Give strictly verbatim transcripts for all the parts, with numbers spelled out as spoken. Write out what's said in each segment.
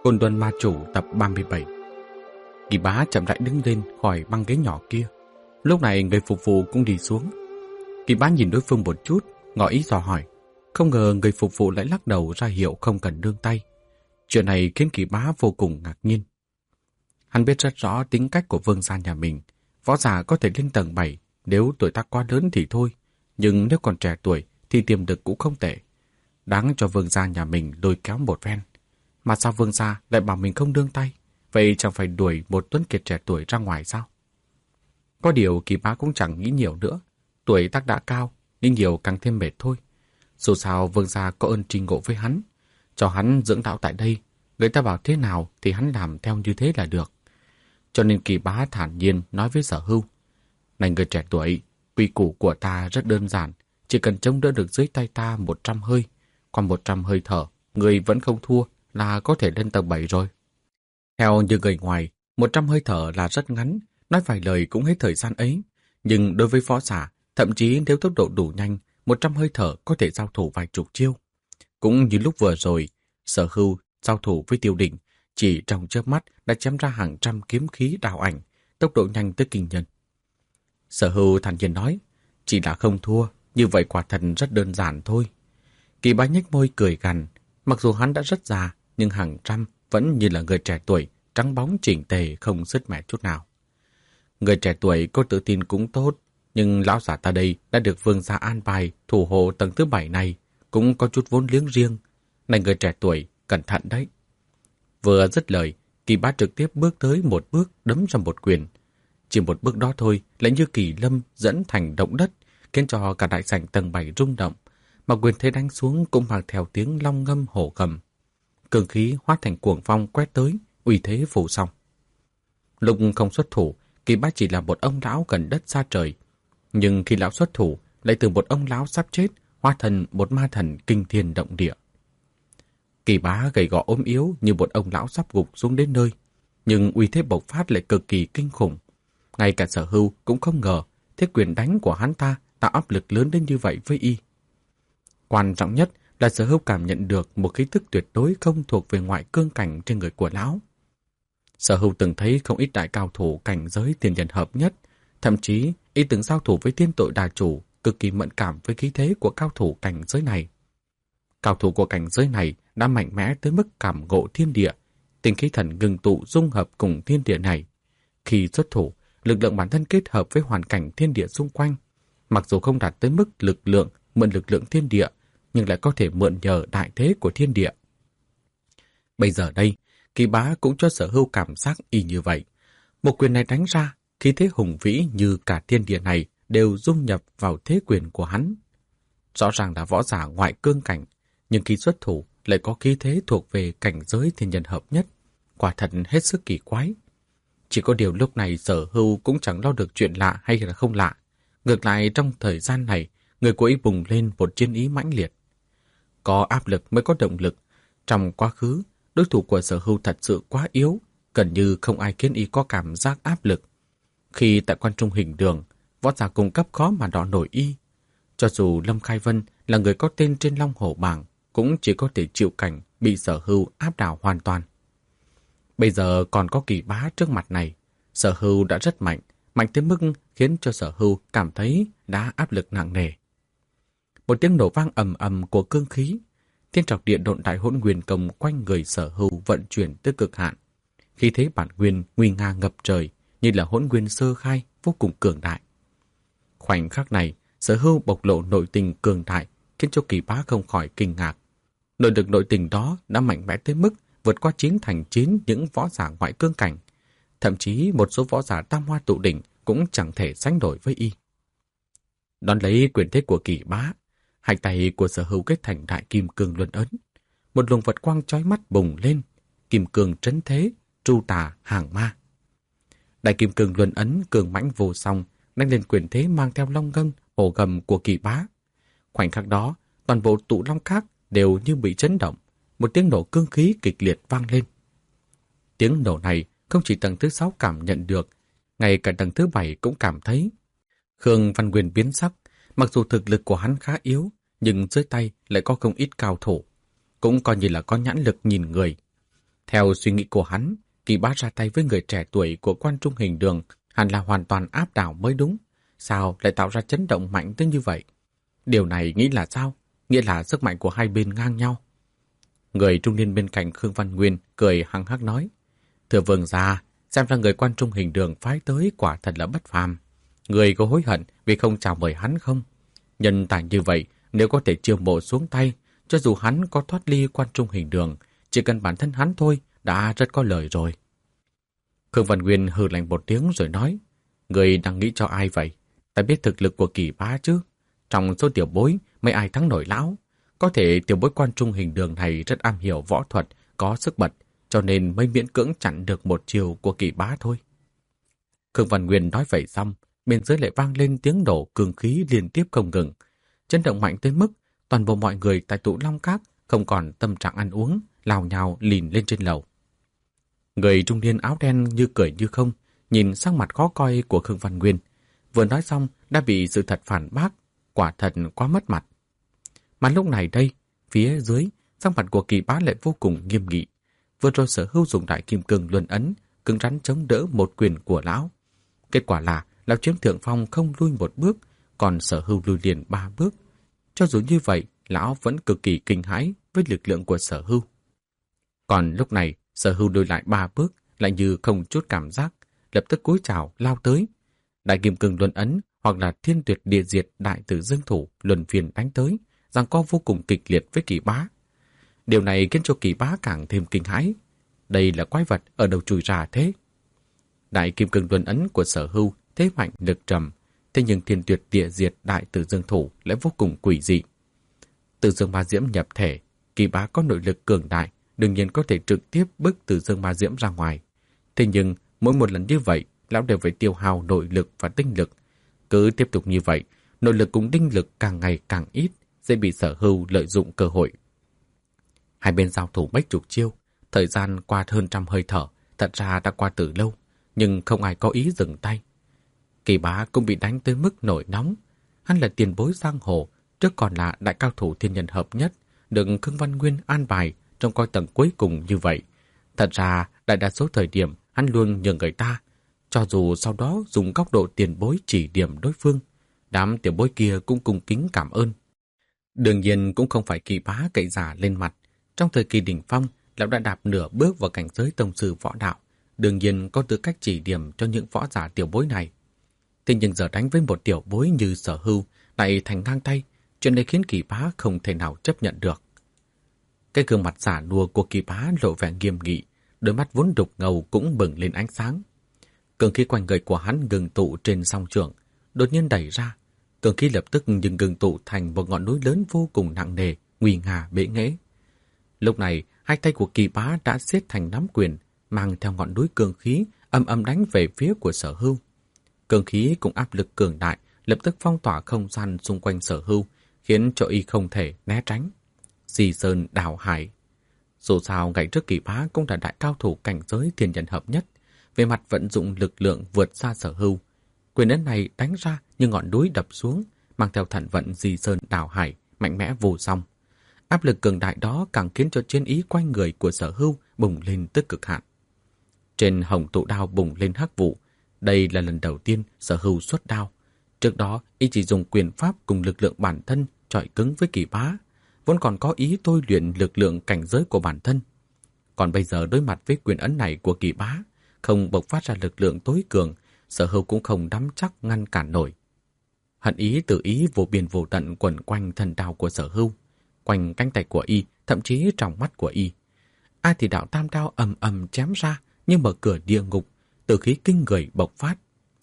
Côn Luân Ma Chủ tập ba mươi bảy. Kỳ Bá chậm rãi đứng lên khỏi băng ghế nhỏ kia. Lúc này người phục vụ cũng đi xuống. Kỳ Bá nhìn đối phương một chút, ngỏ ý dò hỏi. Không ngờ người phục vụ lại lắc đầu ra hiệu không cần nương tay. Chuyện này khiến Kỳ Bá vô cùng ngạc nhiên. Hắn biết rất rõ tính cách của vương gia nhà mình. Võ giả có thể lên tầng bảy, nếu tuổi tác quá lớn thì thôi. Nhưng nếu còn trẻ tuổi thì tiềm lực cũng không tệ. Đáng cho vương gia nhà mình lôi kéo một phen. Mà sao vương gia lại bảo mình không nương tay? Vậy chẳng phải đuổi một tuấn kiệt trẻ tuổi ra ngoài sao? Có điều Kỳ Bá cũng chẳng nghĩ nhiều nữa. Tuổi tác đã cao, nghĩ nhiều càng thêm mệt thôi. Dù sao vương gia có ơn tri ngộ với hắn. Cho hắn dưỡng đạo tại đây, người ta bảo thế nào thì hắn làm theo như thế là được. Cho nên Kỳ Bá thản nhiên nói với Sở Hưu. Này người trẻ tuổi, quy củ của ta rất đơn giản. Chỉ cần chống đỡ được dưới tay ta một trăm hơi. Còn một trăm hơi thở, người vẫn không thua là có thể lên tầng bảy rồi. Theo như người ngoài, một trăm hơi thở là rất ngắn, nói vài lời cũng hết thời gian ấy. Nhưng đối với võ giả, thậm chí nếu tốc độ đủ nhanh, một trăm hơi thở có thể giao thủ vài chục chiêu. Cũng như lúc vừa rồi, Sở Hưu giao thủ với Tiêu Định, chỉ trong chớp mắt đã chém ra hàng trăm kiếm khí đào ảnh, tốc độ nhanh tới kinh nhân. Sở Hưu thản nhiên nói, chỉ là không thua, như vậy quả thật rất đơn giản thôi. Kỳ Bá nhếch môi cười gằn, mặc dù hắn đã rất già, nhưng hàng trăm vẫn như là người trẻ tuổi, trắng bóng chỉnh tề không sứt mẻ chút nào. Người trẻ tuổi có tự tin cũng tốt, nhưng lão giả ta đây đã được vương gia an bài thủ hộ tầng thứ bảy này, cũng có chút vốn liếng riêng. Này người trẻ tuổi, cẩn thận đấy. Vừa dứt lời, Kỳ Bá trực tiếp bước tới một bước đấm ra một quyền. Chỉ một bước đó thôi lại như kỳ lâm dẫn thành động đất, khiến cho cả đại sảnh tầng bảy rung động, mà quyền thế đánh xuống cũng mang theo tiếng long ngâm hổ gầm. Cường khí hóa thành cuồng phong quét tới, uy thế phủ xong. Lúc không xuất thủ, Kỳ Bá chỉ là một ông lão gần đất xa trời, nhưng khi lão xuất thủ, lại từ một ông lão sắp chết hóa thành một ma thần kinh thiên động địa. Kỳ Bá gầy gò ốm yếu như một ông lão sắp gục xuống đến nơi, nhưng uy thế bộc phát lại cực kỳ kinh khủng. Ngay cả Sở Hưu cũng không ngờ thế quyền đánh của hắn ta tạo áp lực lớn đến như vậy với y. Quan trọng nhất là Sở Hưu cảm nhận được một khí tức tuyệt đối không thuộc về ngoại cương cảnh trên người của lão. Sở Hưu từng thấy không ít đại cao thủ cảnh giới thiên nhân hợp nhất, thậm chí y từng giao thủ với thiên tội đà chủ, cực kỳ mẫn cảm với khí thế của cao thủ cảnh giới này. Cao thủ của cảnh giới này đã mạnh mẽ tới mức cảm ngộ thiên địa, tinh khí thần ngừng tụ dung hợp cùng thiên địa này. Khi xuất thủ, lực lượng bản thân kết hợp với hoàn cảnh thiên địa xung quanh, mặc dù không đạt tới mức lực lượng mượn lực lượng thiên địa, nhưng lại có thể mượn nhờ đại thế của thiên địa. Bây giờ đây, Kỳ Bá cũng cho Sở Hưu cảm giác y như vậy. Một quyền này đánh ra, khí thế hùng vĩ như cả thiên địa này đều dung nhập vào thế quyền của hắn. Rõ ràng là võ giả ngoại cương cảnh, nhưng khi xuất thủ lại có khí thế thuộc về cảnh giới thiên nhân hợp nhất. Quả thật hết sức kỳ quái. Chỉ có điều lúc này Sở Hưu cũng chẳng lo được chuyện lạ hay là không lạ. Ngược lại trong thời gian này, người của y bùng lên một chiến ý mãnh liệt. Có áp lực mới có động lực. Trong quá khứ, đối thủ của Sở Hưu thật sự quá yếu, gần như không ai khiến y có cảm giác áp lực. Khi tại quan trung hình đường, võ giả cung cấp khó mà đọ nổi y. Cho dù Lâm Khai Vân là người có tên trên Long Hổ bảng, cũng chỉ có thể chịu cảnh bị Sở Hưu áp đảo hoàn toàn. Bây giờ còn có Kỳ Bá trước mặt này, Sở Hưu đã rất mạnh, mạnh tới mức khiến cho Sở Hưu cảm thấy đã áp lực nặng nề. Một tiếng nổ vang ầm ầm của cương khí, thiên trọc địa độn đại hỗn nguyên công quanh người Sở Hưu vận chuyển tới cực hạn. Khí thế bản nguyên nguy nga ngập trời, như là hỗn nguyên sơ khai vô cùng cường đại. Khoảnh khắc này, Sở Hưu bộc lộ nội tình cường đại, khiến cho Kỳ Bá không khỏi kinh ngạc. Nội lực nội tình đó đã mạnh mẽ tới mức vượt qua chín thành chín những võ giả ngoại cương cảnh. Thậm chí một số võ giả tam hoa tụ đỉnh cũng chẳng thể sánh đổi với y. Đón lấy quyền thế của Kỳ Bá, hai tay của Sở Hưu kết thành đại kim cương luân ấn. Một luồng vật quang chói mắt bùng lên, kim cương trấn thế, tru tà hàng ma. Đại kim cương luân ấn cường mãnh vô song, đánh lên quyền thế mang theo long ngâm, hổ gầm của Kỳ Bá. Khoảnh khắc đó, toàn bộ tụ long khác đều như bị chấn động, một tiếng nổ cương khí kịch liệt vang lên. Tiếng nổ này không chỉ tầng thứ sáu cảm nhận được, ngay cả tầng thứ bảy cũng cảm thấy. Khương Văn Nguyên biến sắc, mặc dù thực lực của hắn khá yếu, nhưng dưới tay lại có không ít cao thủ, cũng coi như là có nhãn lực nhìn người. Theo suy nghĩ của hắn, Kỳ Bá ra tay với người trẻ tuổi của Quan Trung Hình Đường hẳn là hoàn toàn áp đảo mới đúng. Sao lại tạo ra chấn động mạnh tới như vậy? Điều này nghĩ là sao? Nghĩa là sức mạnh của hai bên ngang nhau. Người trung niên bên cạnh Khương Văn Nguyên cười hăng hắc nói: Thưa vương gia, xem ra người Quan Trung Hình Đường phái tới quả thật là bất phàm. Người có hối hận vì không chào mời hắn không? Nhân tài như vậy, nếu có thể chiêu mộ xuống tay, cho dù hắn có thoát ly Quan Trung Hình Đường, chỉ cần bản thân hắn thôi đã rất có lời rồi. Khương Văn Nguyên hừ lạnh một tiếng rồi nói: Người đang nghĩ cho ai vậy? Ta biết thực lực của Kỳ Bá chứ. Trong số tiểu bối, mấy ai thắng nổi lão? Có thể tiểu bối Quan Trung Hình Đường này rất am hiểu võ thuật, có sức bật, cho nên mới miễn cưỡng chặn được một chiều của Kỳ Bá thôi. Khương Văn Nguyên nói vậy xong, bên dưới lại vang lên tiếng nổ cường khí liên tiếp không ngừng. Chấn động mạnh tới mức toàn bộ mọi người tại Tụ Long Các không còn tâm trạng ăn uống, lào nhào lìn lên trên lầu. Người trung niên áo đen như cười như không, nhìn sắc mặt khó coi của Khương Văn Nguyên. Vừa nói xong đã bị sự thật phản bác, quả thật quá mất mặt. Mà lúc này đây, phía dưới, sắc mặt của Kỳ Bá lại vô cùng nghiêm nghị. Vừa rồi Sở Hưu dùng đại kim cương luân ấn, cứng rắn chống đỡ một quyền của lão. Kết quả là lão chiếm thượng phong không lui một bước, còn Sở Hưu lui liền ba bước. Cho dù như vậy, lão vẫn cực kỳ kinh hãi với lực lượng của Sở Hưu. Còn lúc này, Sở Hưu lùi lại ba bước, lại như không chút cảm giác, lập tức cúi chào lao tới. Đại kim cương luân ấn hoặc là thiên tuyệt địa diệt đại tử dương thủ luân phiền đánh tới, giằng co vô cùng kịch liệt với Kỳ Bá. Điều này khiến cho Kỳ Bá càng thêm kinh hãi. Đây là quái vật ở đâu chui ra thế? Đại kim cương luân ấn của Sở Hưu thế mạnh lực trầm, thế nhưng thiên tuyệt địa diệt đại tử dương thủ lại vô cùng quỷ dị. Tử dương ma diễm nhập thể, Kỳ Bá có nội lực cường đại, đương nhiên có thể trực tiếp bức Tử dương ma diễm ra ngoài. Thế nhưng mỗi một lần như vậy, lão đều phải tiêu hao nội lực và tinh lực. Cứ tiếp tục như vậy, nội lực cùng tinh lực càng ngày càng ít, sẽ bị Sở Hưu lợi dụng cơ hội. Hai bên giao thủ mấy chục chiêu, thời gian qua hơn trăm hơi thở, thật ra đã qua từ lâu, nhưng không ai có ý dừng tay. Kỳ Bá cũng bị đánh tới mức nổi nóng. Hắn là tiền bối giang hồ, trước còn là đại cao thủ thiên nhân hợp nhất, được Khương Văn Nguyên an bài trong coi tầng cuối cùng như vậy. Thật ra, đại đa số thời điểm hắn luôn nhường người ta, cho dù sau đó dùng góc độ tiền bối chỉ điểm đối phương. Đám tiểu bối kia cũng cung kính cảm ơn. Đương nhiên cũng không phải Kỳ Bá cậy giả lên mặt. Trong thời kỳ đỉnh phong, lão đã đạp nửa bước vào cảnh giới tông sư võ đạo, đương nhiên có tư cách chỉ điểm cho những võ giả tiểu bối này. Thế nhưng giờ đánh với một tiểu bối như Sở Hưu lại thành ngang tay, chuyện này khiến Kỳ Bá không thể nào chấp nhận được. Cái gương mặt giả nua của Kỳ Bá lộ vẻ nghiêm nghị, đôi mắt vốn đục ngầu cũng bừng lên ánh sáng. Cường khí quanh người của hắn ngừng tụ trên song trường, đột nhiên đẩy ra. Cường khí lập tức nhưng ngừng tụ thành một ngọn núi lớn vô cùng nặng nề, nguy nga bệ nghễ. Lúc này, hai tay của Kỳ Bá đã siết thành nắm quyền, mang theo ngọn núi cường khí âm âm đánh về phía của Sở Hưu. Cường khí cùng áp lực cường đại lập tức phong tỏa không gian xung quanh Sở Hưu, khiến cho y không thể né tránh. Di sơn đảo hải. Dù sao ngày trước Kỳ Bá cũng là đại cao thủ cảnh giới thiên nhân hợp nhất, về mặt vận dụng lực lượng vượt xa Sở Hưu. Quyền ấn này đánh ra như ngọn núi đập xuống, mang theo thần vận di sơn đảo hải, mạnh mẽ vô song. Áp lực cường đại đó càng khiến cho chiến ý quanh người của Sở Hưu bùng lên tới cực hạn. Trên hồng tụ đao bùng lên hắc vụ. Đây là lần đầu tiên Sở Hưu xuất đao. Trước đó, y chỉ dùng quyền pháp cùng lực lượng bản thân chọi cứng với Kỳ Bá, vốn còn có ý tôi luyện lực lượng cảnh giới của bản thân. Còn bây giờ đối mặt với quyền ấn này của Kỳ Bá, không bộc phát ra lực lượng tối cường, Sở Hưu cũng không nắm chắc ngăn cản nổi. Hận ý tự ý vô biên vô tận quẩn quanh thân đao của Sở Hưu, quanh cánh tay của y, thậm chí trong mắt của y. Ai thì đạo tam đao ầm ầm chém ra như mở cửa địa ngục, tử khí kinh người bộc phát.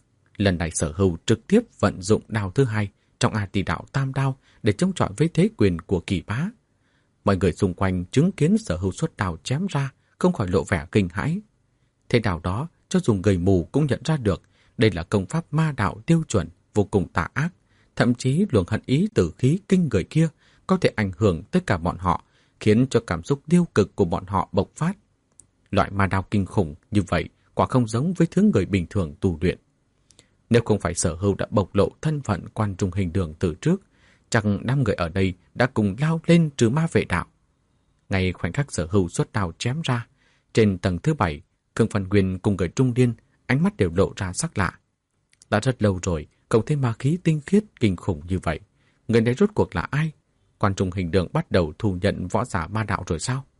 Lần này Sở Hưu trực tiếp vận dụng đao thứ hai trong A Tỳ đạo tam đao để chống chọi với thế quyền của Kỳ Bá. Mọi người xung quanh chứng kiến Sở Hưu xuất đao chém ra không khỏi lộ vẻ kinh hãi. Thế đao đó, cho dù người mù cũng nhận ra được đây là công pháp ma đạo tiêu chuẩn, vô cùng tà ác. Thậm chí luồng hận ý tử khí kinh người kia có thể ảnh hưởng tất cả bọn họ, khiến cho cảm xúc tiêu cực của bọn họ bộc phát. Loại ma đao kinh khủng như vậy quả không giống với thứ người bình thường tu luyện. Nếu không phải Sở Hưu đã bộc lộ thân phận Quan Trung Hình Đường từ trước, chắc năm người ở đây đã cùng lao lên trừ ma vệ đạo. Ngay khoảnh khắc Sở Hưu xuất đao chém ra, Trên tầng thứ bảy, Khương Văn Nguyên cùng người trung niên, ánh mắt đều lộ ra sắc lạ. Đã rất lâu rồi, không thấy ma khí tinh khiết kinh khủng như vậy. Người này rốt cuộc là ai? Quan Trung Hình Đường bắt đầu thu nhận võ giả ma đạo rồi sao?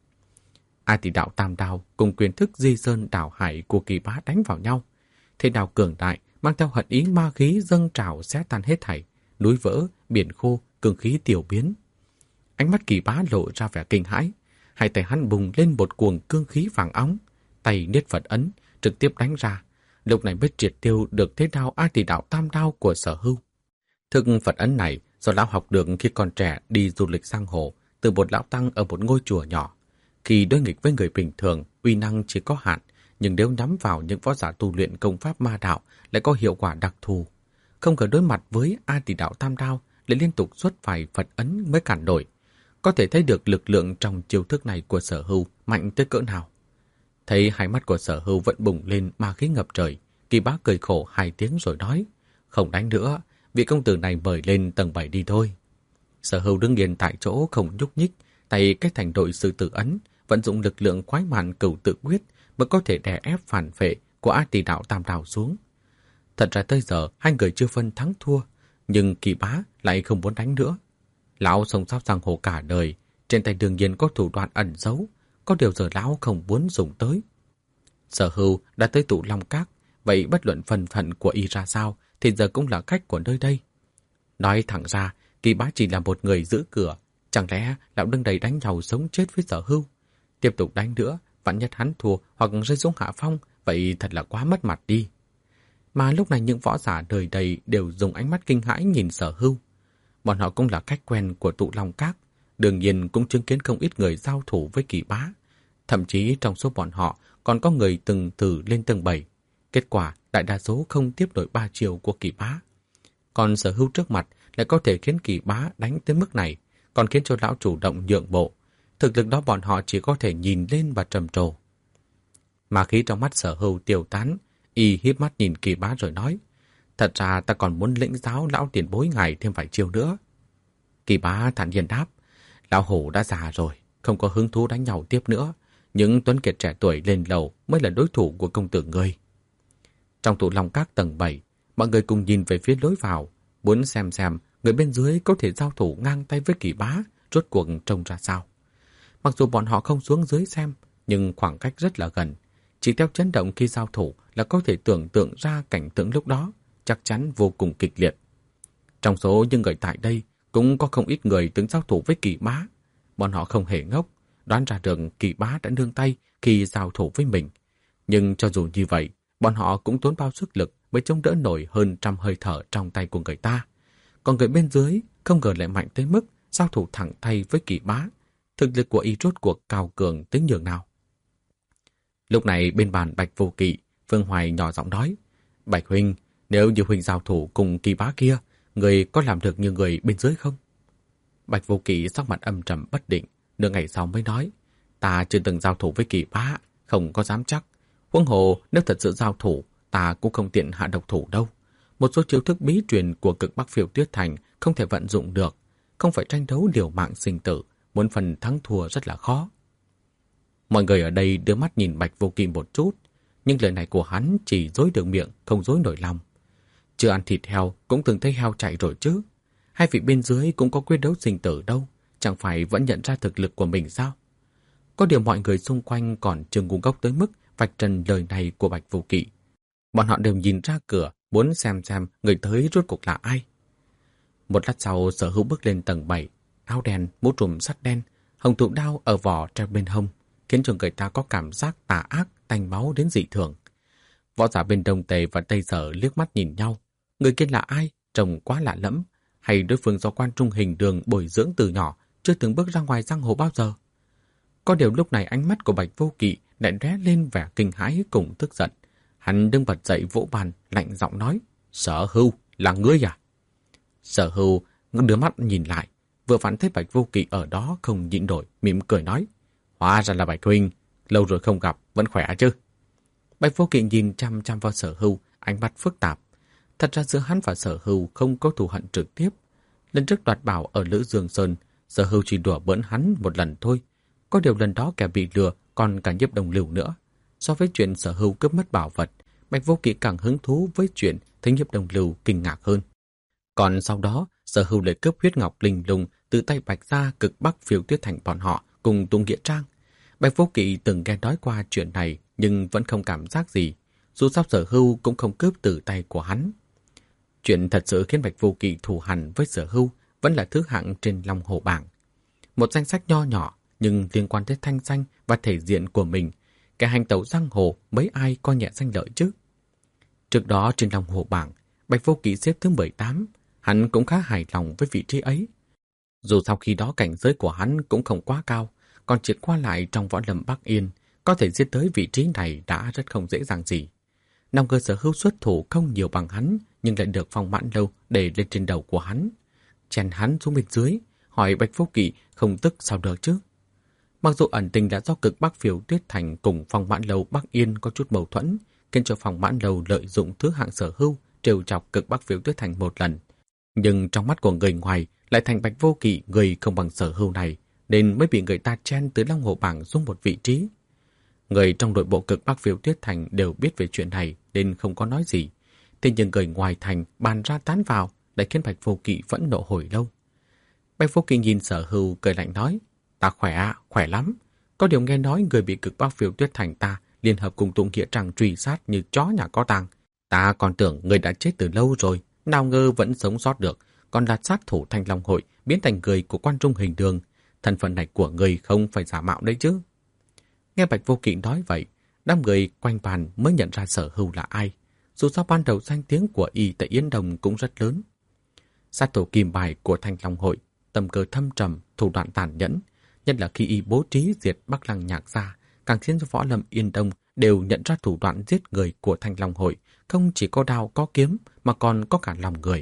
Ai tỷ đạo tam đao cùng quyền thức di sơn đảo hải của Kỳ Bá đánh vào nhau. Thế đao cường đại, mang theo hận ý ma khí dâng trào xé tan hết thảy, núi vỡ, biển khô, cường khí tiểu biến. Ánh mắt Kỳ Bá lộ ra vẻ kinh hãi, hai tay hắn bùng lên một cuồng cương khí vàng óng, tay niết Phật ấn, trực tiếp đánh ra. Lúc này mới triệt tiêu được thế đao A Tỷ đạo tam đao của Sở Hưu. Thực Phật ấn này do lão học được khi còn trẻ đi du lịch sang hồ từ một lão tăng ở một ngôi chùa nhỏ. Khi đối nghịch với người bình thường, uy năng chỉ có hạn, nhưng nếu nhắm vào những võ giả tu luyện công pháp ma đạo lại có hiệu quả đặc thù. Không ngờ đối mặt với A Tỷ đạo tam đao lại liên tục xuất phải Phật ấn mới cản nổi. Có thể thấy được lực lượng trong chiêu thức này của Sở Hưu mạnh tới cỡ nào. Thấy hai mắt của Sở Hưu vẫn bùng lên ma khí ngập trời, Kỳ Bá cười khổ hai tiếng rồi nói, không đánh nữa, vị công tử này mời lên tầng bảy đi thôi. Sở Hưu đứng yên tại chỗ không nhúc nhích, tay kết thành đội sư tử ấn, vận dụng lực lượng quái mạn cửu tự quyết mới có thể đè ép phản phệ của A Tỷ đạo tam đao xuống. Thật ra tới giờ hai người chưa phân thắng thua, nhưng Kỳ Bá lại không muốn đánh nữa. Lão sống sót giang hồ cả đời, trên tay đương nhiên có thủ đoạn ẩn giấu, có điều giờ lão không muốn dùng tới. Sở Hưu đã tới Tụ Long Các, vậy bất luận phần phận của y ra sao thì giờ cũng là khách của nơi đây. Nói thẳng ra, Kỳ Bá chỉ là một người giữ cửa, chẳng lẽ lão đứng đây đánh nhau sống chết với Sở Hưu? Tiếp tục đánh nữa, vạn nhất hắn thua hoặc rơi xuống hạ phong, vậy thật là quá mất mặt đi. Mà lúc này những võ giả đời đầy đều dùng ánh mắt kinh hãi nhìn Sở Hưu. Bọn họ cũng là khách quen của Tụ Long Các, đương nhiên cũng chứng kiến không ít người giao thủ với Kỳ Bá. Thậm chí trong số bọn họ còn có người từng thử lên tầng bảy. Kết quả đại đa số không tiếp nổi ba chiều của Kỳ Bá. Còn Sở Hưu trước mặt lại có thể khiến Kỳ Bá đánh tới mức này, còn khiến cho lão chủ động nhượng bộ. Thực lực đó bọn họ chỉ có thể nhìn lên và trầm trồ. Mà khí trong mắt Sở Hưu tiêu tán, y híp mắt nhìn Kỳ Bá rồi nói, thật ra ta còn muốn lĩnh giáo lão tiền bối ngài thêm vài chiêu nữa. Kỳ Bá thản nhiên đáp, lão hổ đã già rồi, không có hứng thú đánh nhau tiếp nữa. Những tuấn kiệt trẻ tuổi lên lầu mới là đối thủ của công tử ngươi. Trong Tụ Long Các tầng bảy, mọi người cùng nhìn về phía lối vào, muốn xem xem người bên dưới có thể giao thủ ngang tay với Kỳ Bá, rốt cuộc trông ra sao. Mặc dù bọn họ không xuống dưới xem, nhưng khoảng cách rất là gần. Chỉ theo chấn động khi giao thủ là có thể tưởng tượng ra cảnh tượng lúc đó, chắc chắn vô cùng kịch liệt. Trong số những người tại đây, cũng có không ít người từng giao thủ với Kỳ Bá. Bọn họ không hề ngốc, đoán ra được Kỳ Bá đã nương tay khi giao thủ với mình. Nhưng cho dù như vậy, bọn họ cũng tốn bao sức lực mới chống đỡ nổi hơn trăm hơi thở trong tay của người ta. Còn người bên dưới không ngờ lại mạnh tới mức giao thủ thẳng tay với Kỳ Bá. Thực lực của y rốt cuộc cao cường tới nhường nào. Lúc này bên bàn Bạch Vô Kỵ, Phương Hoài nhỏ giọng nói, Bạch huynh, nếu như huynh giao thủ cùng Kỳ Bá kia, người có làm được như người bên dưới không? Bạch Vô Kỵ sắc mặt âm trầm bất định, nửa ngày sau mới nói, ta chưa từng giao thủ với Kỳ Bá, không có dám chắc. Huống hồ nếu thật sự giao thủ, ta cũng không tiện hạ độc thủ đâu. Một số chiêu thức bí truyền của Cực Bắc Phiêu Tuyết Thành không thể vận dụng được, không phải tranh đấu liều mạng sinh tử, muốn phần thắng thua rất là khó. Mọi người ở đây đưa mắt nhìn Bạch Vô Kỵ một chút, nhưng lời này của hắn chỉ dối được miệng, không dối nổi lòng. Chưa ăn thịt heo cũng từng thấy heo chạy rồi chứ. Hai vị bên dưới cũng có quyết đấu sinh tử đâu, chẳng phải vẫn nhận ra thực lực của mình sao? Có điều mọi người xung quanh còn chưa ngu ngốc tới mức vạch trần lời này của Bạch Vô Kỵ. Bọn họ đều nhìn ra cửa, muốn xem xem người tới rốt cuộc là ai. Một lát sau, Sở Hữu bước lên tầng bảy, áo đen, mũ trùm sắt đen, hồng thụ đao ở vỏ treo bên hông, khiến cho người ta có cảm giác tà ác, tanh máu đến dị thường. Võ giả bên Đông Tề và Tây Sở liếc mắt nhìn nhau. Người kia là ai? Trông quá lạ lẫm. Hay đối phương do Quan Trung Hình Đường bồi dưỡng từ nhỏ, chưa từng bước ra ngoài giang hồ bao giờ? Có điều lúc này ánh mắt của Bạch Vô Kỵ lại lóe lên vẻ kinh hãi cùng tức giận. Hắn đứng bật dậy vỗ bàn, lạnh giọng nói, Sở Hưu, là ngươi à? Sở Hưu đưa mắt nhìn lại, vừa phản thấy Bạch Vô Kỵ ở đó không nhịn nổi, mỉm cười nói, hóa ra là Bạch huynh, lâu rồi không gặp, vẫn khỏe chứ? Bạch Vô Kỵ nhìn chăm chăm vào Sở Hưu, ánh mắt phức tạp. Thật ra giữa hắn và Sở Hưu không có thù hận trực tiếp. Lần trước đoạt bảo ở Lữ Dương Sơn, Sở Hưu chỉ đùa bỡn hắn một lần thôi. Có điều lần đó kẻ bị lừa còn cả Nhiếp Đồng Lưu nữa. So với chuyện Sở Hưu cướp mất bảo vật, Bạch Vô Kỵ càng hứng thú với chuyện thấy Nhiếp Đồng Lưu kinh ngạc hơn. Còn sau đó, Sở Hưu lại cướp huyết ngọc linh lung từ tay Bạch gia cực Bắc Phiêu Tuyết Thành bọn họ cùng Tung Nghĩa Trang. Bạch Vô Kỵ từng nghe nói qua chuyện này nhưng vẫn không cảm giác gì, dù sao Sở Hưu cũng không cướp từ tay của hắn. Chuyện thật sự khiến Bạch Vô Kỵ thù hằn với Sở Hưu vẫn là thứ hạng trên Long Hồ bảng. Một danh sách nho nhỏ nhưng liên quan tới thanh danh và thể diện của mình, kẻ hành tẩu giang hồ mấy ai coi nhẹ danh lợi chứ. Trước đó trên Long Hồ bảng, Bạch Vô Kỵ xếp thứ mười tám, hắn cũng khá hài lòng với vị trí ấy. Dù sau khi đó cảnh giới của hắn cũng không quá cao, còn triệt qua lại trong võ lâm Bắc Yên, có thể giết tới vị trí này đã rất không dễ dàng gì. Năm cơ Sở Hưu xuất thủ không nhiều bằng hắn, nhưng lại được Phong Mãn Lâu để lên trên đầu của hắn, chèn hắn xuống bên dưới, hỏi Bạch Vô Kỵ không tức sao được chứ. Mặc dù ẩn tình là do cực Bắc Phiêu Tuyết Thành cùng Phong Mãn Lâu Bắc Yên có chút mâu thuẫn, khiến cho Phong Mãn Lâu lợi dụng thứ hạng Sở Hưu trêu chọc cực Bắc Phiêu Tuyết Thành một lần, nhưng trong mắt của người ngoài lại thành Bạch Vô Kỵ người không bằng Sở Hưu này, nên mới bị người ta chen từ Long Hồ bảng xuống một vị trí. Người trong nội bộ cực Bắc Phiêu Tuyết Thành đều biết về chuyện này nên không có nói gì. Thế nhưng người ngoài thành bàn ra tán vào lại khiến Bạch Vô Kỵ vẫn nộ hồi lâu. Bạch Vô Kỵ nhìn Sở Hưu cười lạnh nói, ta khỏe, khỏe lắm. Có điều nghe nói người bị cực Bắc Phiêu Tuyết Thành ta liên hợp cùng Tung Nghĩa Trang truy sát như chó nhà có tang. Ta còn tưởng người đã chết từ lâu rồi, nào ngờ vẫn sống sót được, còn là sát thủ Thanh Long Hội biến thành người của Quan Trung Hình Đường. Thân phận này của người không phải giả mạo đấy chứ. Nghe Bạch Vô Kỵ nói vậy, đám người quanh bàn mới nhận ra Sở Hưu là ai. Dù sao ban đầu danh tiếng của y tại Yến Đồng cũng rất lớn. Sát thủ kim bài của Thanh Long Hội, tâm cơ thâm trầm, thủ đoạn tàn nhẫn, nhất là khi y bố trí diệt Bắc Lăng Nhạc gia, càng khiến cho võ lâm Yên Đông đều nhận ra thủ đoạn giết người của Thanh Long Hội không chỉ có đao có kiếm mà còn có cả lòng người.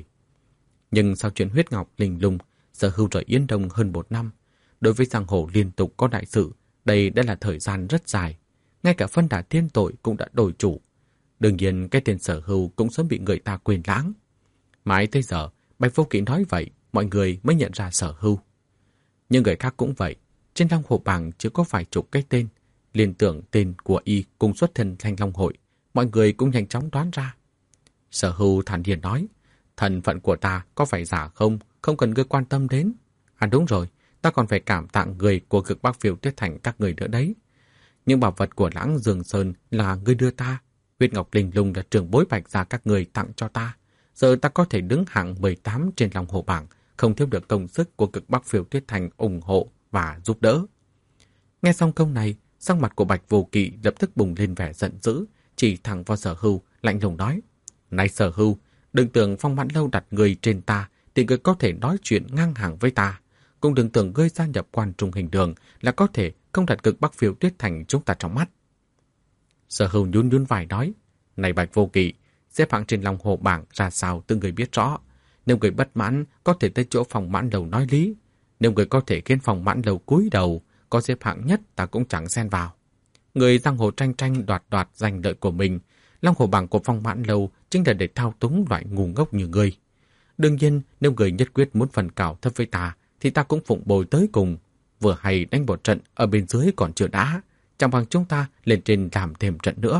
Nhưng sau chuyện huyết ngọc linh lung, Sở Hưu rời Yến Đông hơn một năm. Đối với giang hồ liên tục có đại sự, đây đã là thời gian rất dài. Ngay cả phân đà tiên tội cũng đã đổi chủ. Đương nhiên cái tên Sở Hưu cũng sớm bị người ta quên lãng. Mãi tới giờ, Bạch Vô Kỵ nói vậy, mọi người mới nhận ra Sở Hưu. Nhưng người khác cũng vậy. Trên Long Hồ bảng chỉ có vài chục cái tên. Liên tưởng tên của y cùng xuất thân Thanh Long Hội, mọi người cũng nhanh chóng đoán ra. Sở Hưu thản nhiên nói, thân phận của ta có phải giả không, không cần ngươi quan tâm đến. À đúng rồi, ta còn phải cảm tạ người của cực Bắc Phiêu Tuyết Thành các người nữa đấy. Nhưng bảo vật của Lãng Dương Sơn là ngươi đưa ta, huyết ngọc linh lung là trưởng bối Bạch gia các người tặng cho ta. Giờ ta có thể đứng hạng mười tám trên Long Hồ bảng, không thiếu được công sức của cực Bắc Phiêu Tuyết Thành ủng hộ và giúp đỡ. Nghe xong câu này, sắc mặt của Bạch Vô Kỵ lập tức bùng lên vẻ giận dữ, chỉ thẳng vào Sở Hưu, lạnh lùng nói: "Này Sở Hưu, đừng tưởng Phong Mãn Lâu đặt người trên ta thì ngươi có thể nói chuyện ngang hàng với ta, cũng đừng tưởng ngươi gia nhập Quan Trung Hình Đường là có thể không đặt cực Bắc Phiêu Tuyết Thành chúng ta trong mắt." Sở Hưu nhún nhún vai nói: "Này Bạch Vô Kỵ, xếp hạng trên Long Hồ bảng ra sao từng người biết rõ. Nếu người bất mãn có thể tới chỗ Phong Mãn Lâu nói lý. Nếu người có thể khiến Phong Mãn Lâu cúi đầu, có xếp hạng nhất ta cũng chẳng xen vào. Người giang hồ tranh tranh đoạt đoạt giành lợi của mình, Long Hồ bảng của Phong Mãn Lâu chính là để thao túng loại ngu ngốc như ngươi. Đương nhiên, nếu người nhất quyết muốn phần cào thấp với ta, thì ta cũng phụng bồi tới cùng. Vừa hay đánh một trận ở bên dưới còn chưa đã, chẳng bằng chúng ta lên trên làm thêm trận nữa."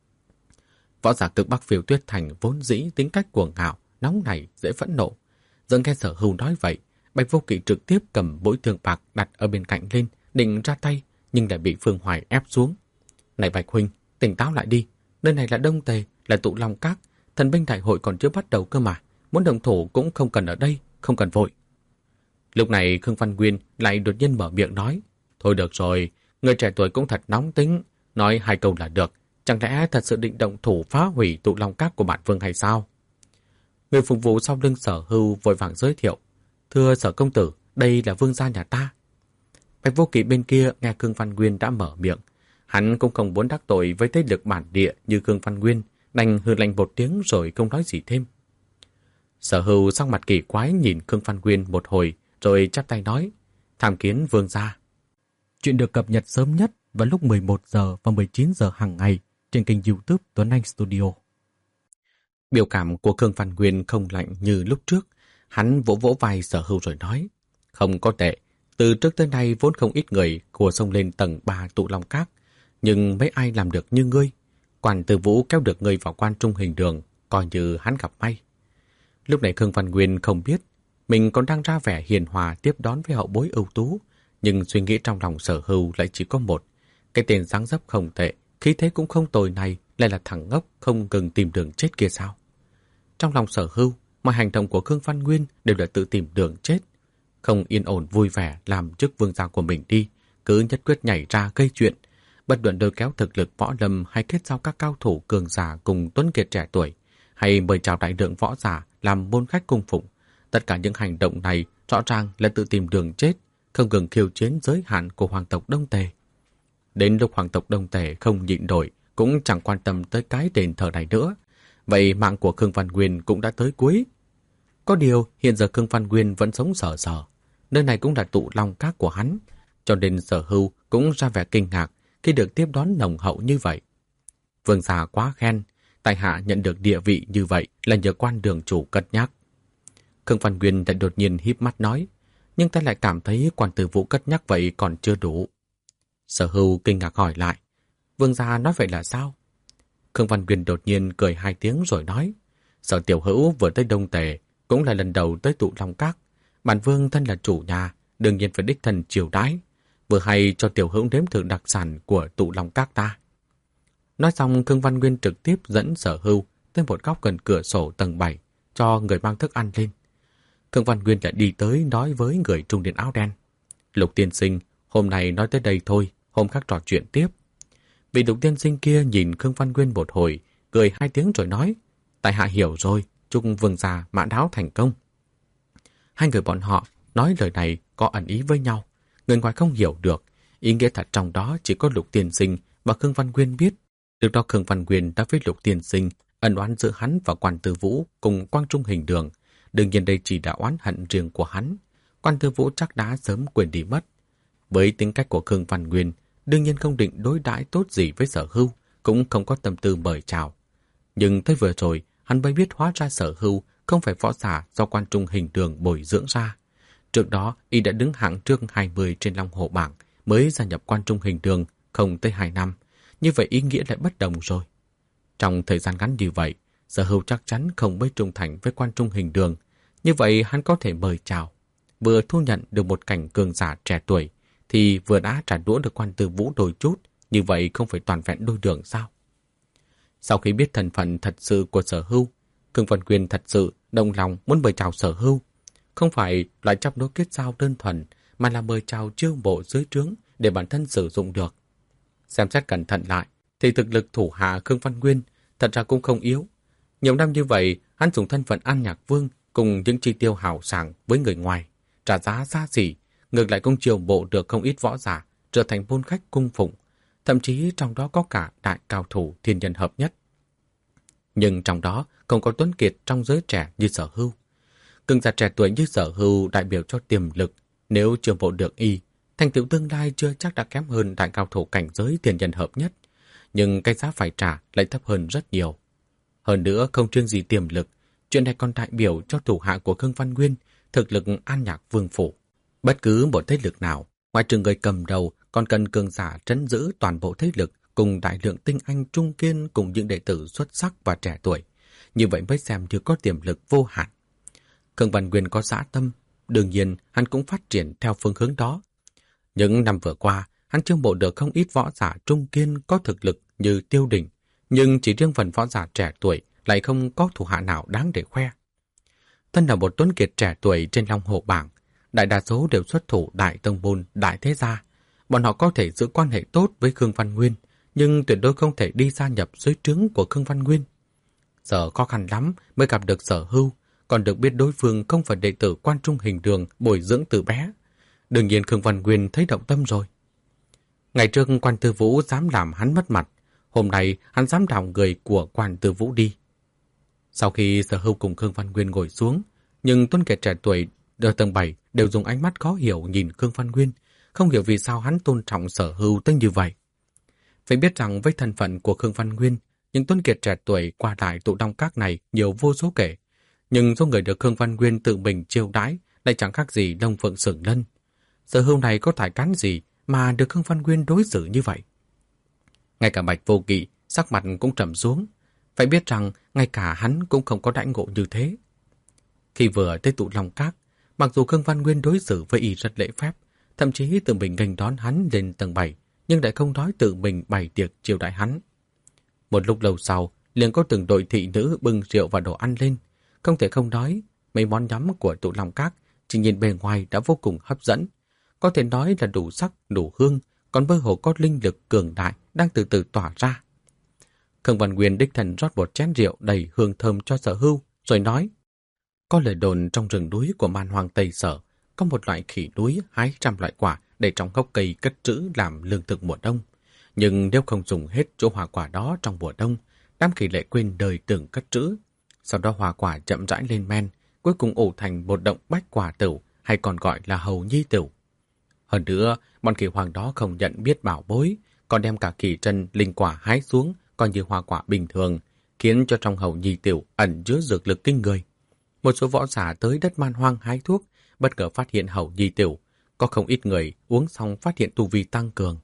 Võ giả cực Bắc Phiêu Tuyết Thành vốn dĩ tính cách cuồng ngạo, nóng nảy, dễ phẫn nộ. Giờ nghe Sở Hưu nói vậy, Bạch Vô Kỵ trực tiếp cầm bối thương bạc đặt ở bên cạnh lên, định ra tay, nhưng lại bị Phương Hoài ép xuống. "Này Bạch huynh, tỉnh táo lại đi. Nơi này là Đông Tề, là tụ Long Các, thần binh đại hội còn chưa bắt đầu cơ mà. Muốn đồng thủ cũng không cần ở đây, không cần vội." Lúc này Khương Văn Nguyên lại đột nhiên mở miệng nói: "Thôi được rồi, người trẻ tuổi cũng thật nóng tính, nói hai câu là được. Chẳng lẽ thật sự định động thủ phá hủy tụ Long Các của bản vương hay sao?" Người phục vụ sau lưng Sở Hưu vội vàng giới thiệu: "Thưa Sở công tử, đây là vương gia nhà ta." Bạch Vô Kỵ bên kia nghe Khương Văn Nguyên đã mở miệng, hắn cũng không muốn đắc tội với thế lực bản địa như Khương Văn Nguyên, đành hừ lạnh một tiếng rồi không nói gì thêm. Sở Hưu sắc mặt kỳ quái nhìn Khương Văn Nguyên một hồi, rồi chắp tay nói: "Tham kiến vương gia." Chuyện được cập nhật sớm nhất vào lúc mười một giờ và mười chín giờ hàng ngày trên kênh YouTube Tuấn Anh Studio. Biểu cảm của Khương Văn Nguyên không lạnh như lúc trước, hắn vỗ vỗ vai Sở Hưu rồi nói: "Không có tệ, từ trước tới nay vốn không ít người của xông lên tầng ba tụ Long Các, nhưng mấy ai làm được như ngươi. Quan Tư Vũ kéo được ngươi vào quan trung hình đường, coi như hắn gặp may. Lúc này Khương Văn Nguyên không biết mình còn đang ra vẻ hiền hòa tiếp đón với hậu bối ưu tú, nhưng suy nghĩ trong lòng Sở Hưu lại chỉ có một. Cái tên dáng dấp không tệ, khí thế cũng không tồi này lại là thằng ngốc không ngừng tìm đường chết kia sao? Trong lòng Sở Hưu, mọi hành động của Khương Văn Nguyên đều là tự tìm đường chết. Không yên ổn vui vẻ làm chức vương gia của mình đi, cứ nhất quyết nhảy ra gây chuyện, bất luận đôi kéo thực lực võ lâm hay kết giao các cao thủ cường giả cùng tuấn kiệt trẻ tuổi, hay mời chào đại lượng võ giả làm môn khách cung phụng. Tất cả những hành động này rõ ràng là tự tìm đường chết, không ngừng khiêu chiến giới hạn của hoàng tộc Đông Tề. Đến lúc hoàng tộc Đông Tề không nhịn nổi, cũng chẳng quan tâm tới cái đền thờ này nữa. Vậy mạng của Khương Văn Nguyên cũng đã tới cuối. Có điều hiện giờ Khương Văn Nguyên vẫn sống sờ sờ. Nơi này cũng là tụ long các của hắn, cho nên Sở Hưu cũng ra vẻ kinh ngạc khi được tiếp đón nồng hậu như vậy. Vương gia quá khen, tại hạ nhận được địa vị như vậy là nhờ quan đường chủ cất nhắc. Khương Văn Nguyên lại đột nhiên híp mắt nói, nhưng ta lại cảm thấy quan Tư Vũ cất nhắc vậy còn chưa đủ. Sở Hưu kinh ngạc hỏi lại, vương gia nói vậy là sao? Khương Văn Nguyên đột nhiên cười hai tiếng rồi nói, Sở Tiểu Hữu vừa tới Đông Tề, cũng là lần đầu tới tụ long các. Bản vương thân là chủ nhà, đương nhiên phải đích thân chiều đãi, vừa hay cho Tiểu Hữu nếm thử đặc sản của tụ long các ta. Nói xong, Khương Văn Nguyên trực tiếp dẫn Sở Hưu tới một góc gần cửa sổ tầng bảy, cho người mang thức ăn lên. Khương Văn Nguyên lại đi tới nói với người trung niên áo đen, Lục tiên sinh, hôm nay nói tới đây thôi, hôm khác trò chuyện tiếp. Vị Lục tiên sinh kia nhìn Khương Văn Nguyên một hồi, cười hai tiếng rồi nói, tại hạ hiểu rồi, chúc vương gia mã đáo thành công. Hai người bọn họ nói lời này có ẩn ý với nhau, người ngoài không hiểu được, ý nghĩa thật trong đó chỉ có Lục tiên sinh và Khương Văn Nguyên biết. Lúc đó Khương Văn Nguyên đã với Lục tiên sinh ân oán giữa hắn và Quan Tư Vũ cùng Quang Trung hình đường. Đương nhiên đây chỉ là oán hận riêng của hắn. Quan Tư Vũ chắc đã sớm quên đi mất. Với tính cách của Khương Văn Nguyên, đương nhiên không định đối đãi tốt gì với Sở Hưu, cũng không có tâm tư mời chào. Nhưng tới vừa rồi, hắn mới biết hóa ra Sở Hưu không phải võ giả do Quan Trung hình đường bồi dưỡng ra. Trước đó, y đã đứng hạng trước hai mươi trên Long Hồ bảng, mới gia nhập Quan Trung hình đường không tới hai năm. Như vậy ý nghĩa lại bất đồng rồi. Trong thời gian ngắn như vậy, Sở Hưu chắc chắn không mới trung thành với Quan Trung hình đường. Như vậy hắn có thể mời chào. Vừa thu nhận được một cảnh cường giả trẻ tuổi, thì vừa đã trả đũa được Quan Tư Vũ đôi chút, như vậy không phải toàn vẹn đôi đường sao? Sau khi biết thân phận thật sự của Sở Hưu, Khương Văn Nguyên thật sự đồng lòng muốn mời chào Sở Hưu. Không phải loại chấp nối kết giao đơn thuần, mà là mời chào chiêu bộ dưới trướng để bản thân sử dụng được. Xem xét cẩn thận lại, thì thực lực thủ hạ Khương Văn Nguyên thật ra cũng không yếu. Nhiều năm như vậy, hắn dùng thân phận An Nhạc Vương cùng những chi tiêu hào sảng với người ngoài, trả giá xa xỉ, ngược lại cũng chiêu bộ được không ít võ giả, trở thành môn khách cung phụng, thậm chí trong đó có cả đại cao thủ thiên nhân hợp nhất. Nhưng trong đó không có tuấn kiệt trong giới trẻ như Sở Hưu. Cường giả trẻ tuổi như Sở Hưu đại biểu cho tiềm lực, nếu chiêu bộ được y, thành tựu tương lai chưa chắc đã kém hơn đại cao thủ cảnh giới thiên nhân hợp nhất, nhưng cái giá phải trả lại thấp hơn rất nhiều. Hơn nữa không riêng gì tiềm lực, chuyện này còn đại biểu cho thủ hạ của Khương Văn Nguyên thực lực An Nhạc Vương phủ. Bất cứ một thế lực nào, ngoại trừ người cầm đầu, còn cần cường giả trấn giữ toàn bộ thế lực cùng đại lượng tinh anh trung kiên cùng những đệ tử xuất sắc và trẻ tuổi. Như vậy mới xem như có tiềm lực vô hạn. Khương Văn Nguyên có dã tâm, đương nhiên hắn cũng phát triển theo phương hướng đó. Những năm vừa qua, hắn chiêu mộ được không ít võ giả trung kiên có thực lực như Tiêu Đình, nhưng chỉ riêng phần võ giả trẻ tuổi lại không có thủ hạ nào đáng để khoe. Thân là một tuấn kiệt trẻ tuổi trên Long Hồ bảng, đại đa số đều xuất thủ đại tông môn, đại thế gia. Bọn họ có thể giữ quan hệ tốt với Khương Văn Nguyên, nhưng tuyệt đối không thể đi gia nhập dưới trướng của Khương Văn Nguyên. Giờ khó khăn lắm mới gặp được Sở Hưu, còn được biết đối phương không phải đệ tử Quan Trung hình đường bồi dưỡng từ bé. Đương nhiên Khương Văn Nguyên thấy động tâm rồi. Ngày trước Quan Tư Vũ dám làm hắn mất mặt, hôm nay hắn dám đào người của Quan Tư Vũ đi. Sau khi Sở Hưu cùng Khương Văn Nguyên ngồi xuống, nhưng tuấn kiệt trẻ tuổi ở tầng bảy đều dùng ánh mắt khó hiểu nhìn Khương Văn Nguyên, không hiểu vì sao hắn tôn trọng Sở Hưu tới như vậy. Phải biết rằng với thân phận của Khương Văn Nguyên, những tuấn kiệt trẻ tuổi qua lại tụ đông các này nhiều vô số kể, nhưng số người được Khương Văn Nguyên tự mình chiêu đãi lại chẳng khác gì Đông Phượng Sửng Lân. Sở Hưu này có tài cán gì mà được Khương Văn Nguyên đối xử như vậy? Ngay cả Bạch Vô Kỵ sắc mặt cũng trầm xuống. Phải biết rằng ngay cả hắn cũng không có đãi ngộ như thế. Khi vừa tới Tụ Long Các, mặc dù Khương Văn Nguyên đối xử với y rất lễ phép, thậm chí tự mình nghênh đón hắn lên tầng bảy, nhưng lại không nói tự mình bày tiệc chiêu đãi hắn. Một lúc lâu sau, liền có từng đội thị nữ bưng rượu và đồ ăn lên. Không thể không nói, mấy món nhắm của Tụ Long Các chỉ nhìn bề ngoài đã vô cùng hấp dẫn. Có thể nói là đủ sắc, đủ hương, còn mơ hồ có linh lực cường đại đang từ từ tỏa ra. Khương Văn Nguyên đích thần rót một chén rượu đầy hương thơm cho Sở Hưu, rồi nói: có lời đồn trong rừng núi của Man Hoang Tây Sở có một loại khỉ núi hái trăm loại quả để trong gốc cây cất trữ làm lương thực mùa đông. Nhưng nếu không dùng hết chỗ hoa quả đó trong mùa đông, đám khỉ lại quên đời tưởng cất trữ. Sau đó hoa quả chậm rãi lên men, cuối cùng ủ thành một động bách quả tửu, hay còn gọi là hầu nhi tửu. Hơn nữa, bọn khỉ hoàng đó không nhận biết bảo bối, còn đem cả kỳ trân linh quả hái xuống coi như hoa quả bình thường, khiến cho trong hầu nhi tửu ẩn chứa dược lực kinh người. Một số võ giả tới đất Man Hoang hái thuốc, bất ngờ phát hiện hầu nhi tửu, có không ít người uống xong phát hiện tu vi tăng cường.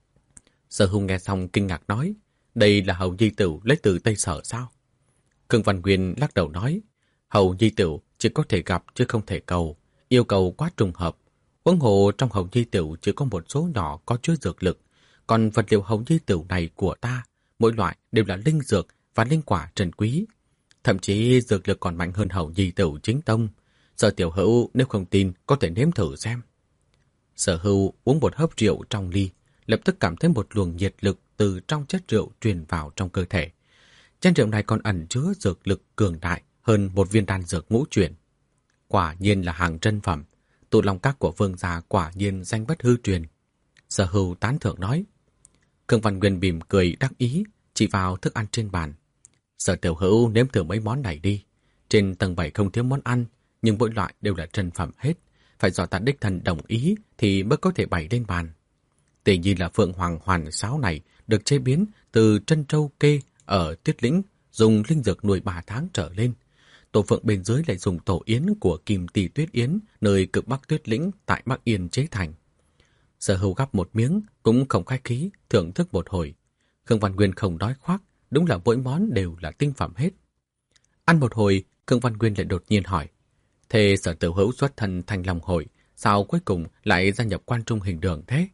Sở Hùng nghe xong kinh ngạc nói: đây là hầu nhi tửu lấy từ Tây Sở sao? Khương Văn Nguyên lắc đầu nói: hầu nhi tửu chỉ có thể gặp chứ không thể cầu, yêu cầu quá trùng hợp. Huống hồ trong hầu nhi tửu chỉ có một số nhỏ có chứa dược lực, còn vật liệu hầu nhi tửu này của ta, mỗi loại đều là linh dược và linh quả trân quý. Thậm chí dược lực còn mạnh hơn hầu nhi tửu chính tông. Sở Tiểu Hữu nếu không tin có thể nếm thử xem. Sở Hưu uống một hớp rượu trong ly, lập tức cảm thấy một luồng nhiệt lực từ trong chất rượu truyền vào trong cơ thể. Trên rượu này còn ẩn chứa dược lực cường đại hơn một viên đan dược ngũ chuyển. Quả nhiên là hàng trân phẩm, Tụ Long Các của vương gia quả nhiên danh bất hư truyền. Sở Hưu tán thưởng nói. Khương Văn Nguyên mỉm cười đắc ý, chỉ vào thức ăn trên bàn. Sở Tiểu Hữu nếm thử mấy món này đi. Trên tầng bảy không thiếu món ăn, nhưng mỗi loại đều là trân phẩm hết. Phải do ta đích thân đồng ý thì mới có thể bày lên bàn. Tỉ như là Phượng Hoàng Hoàn Sáo này được chế biến từ trân trâu kê ở Tuyết Lĩnh, dùng linh dược nuôi ba tháng trở lên. Tổ phượng bên dưới lại dùng tổ yến của Kim Tỷ Tuyết Yến nơi cực Bắc Tuyết Lĩnh tại Bắc Yên chế thành. Sở Hưu gắp một miếng cũng không khách khí, thưởng thức một hồi. Khương Văn Nguyên không đói khoác, đúng là mỗi món đều là tinh phẩm hết. Ăn một hồi, Khương Văn Nguyên lại đột nhiên hỏi: thế Sở Tiểu Hữu xuất thân Thanh Long Hội, sao cuối cùng lại gia nhập Quan Trung Hình Đường thế?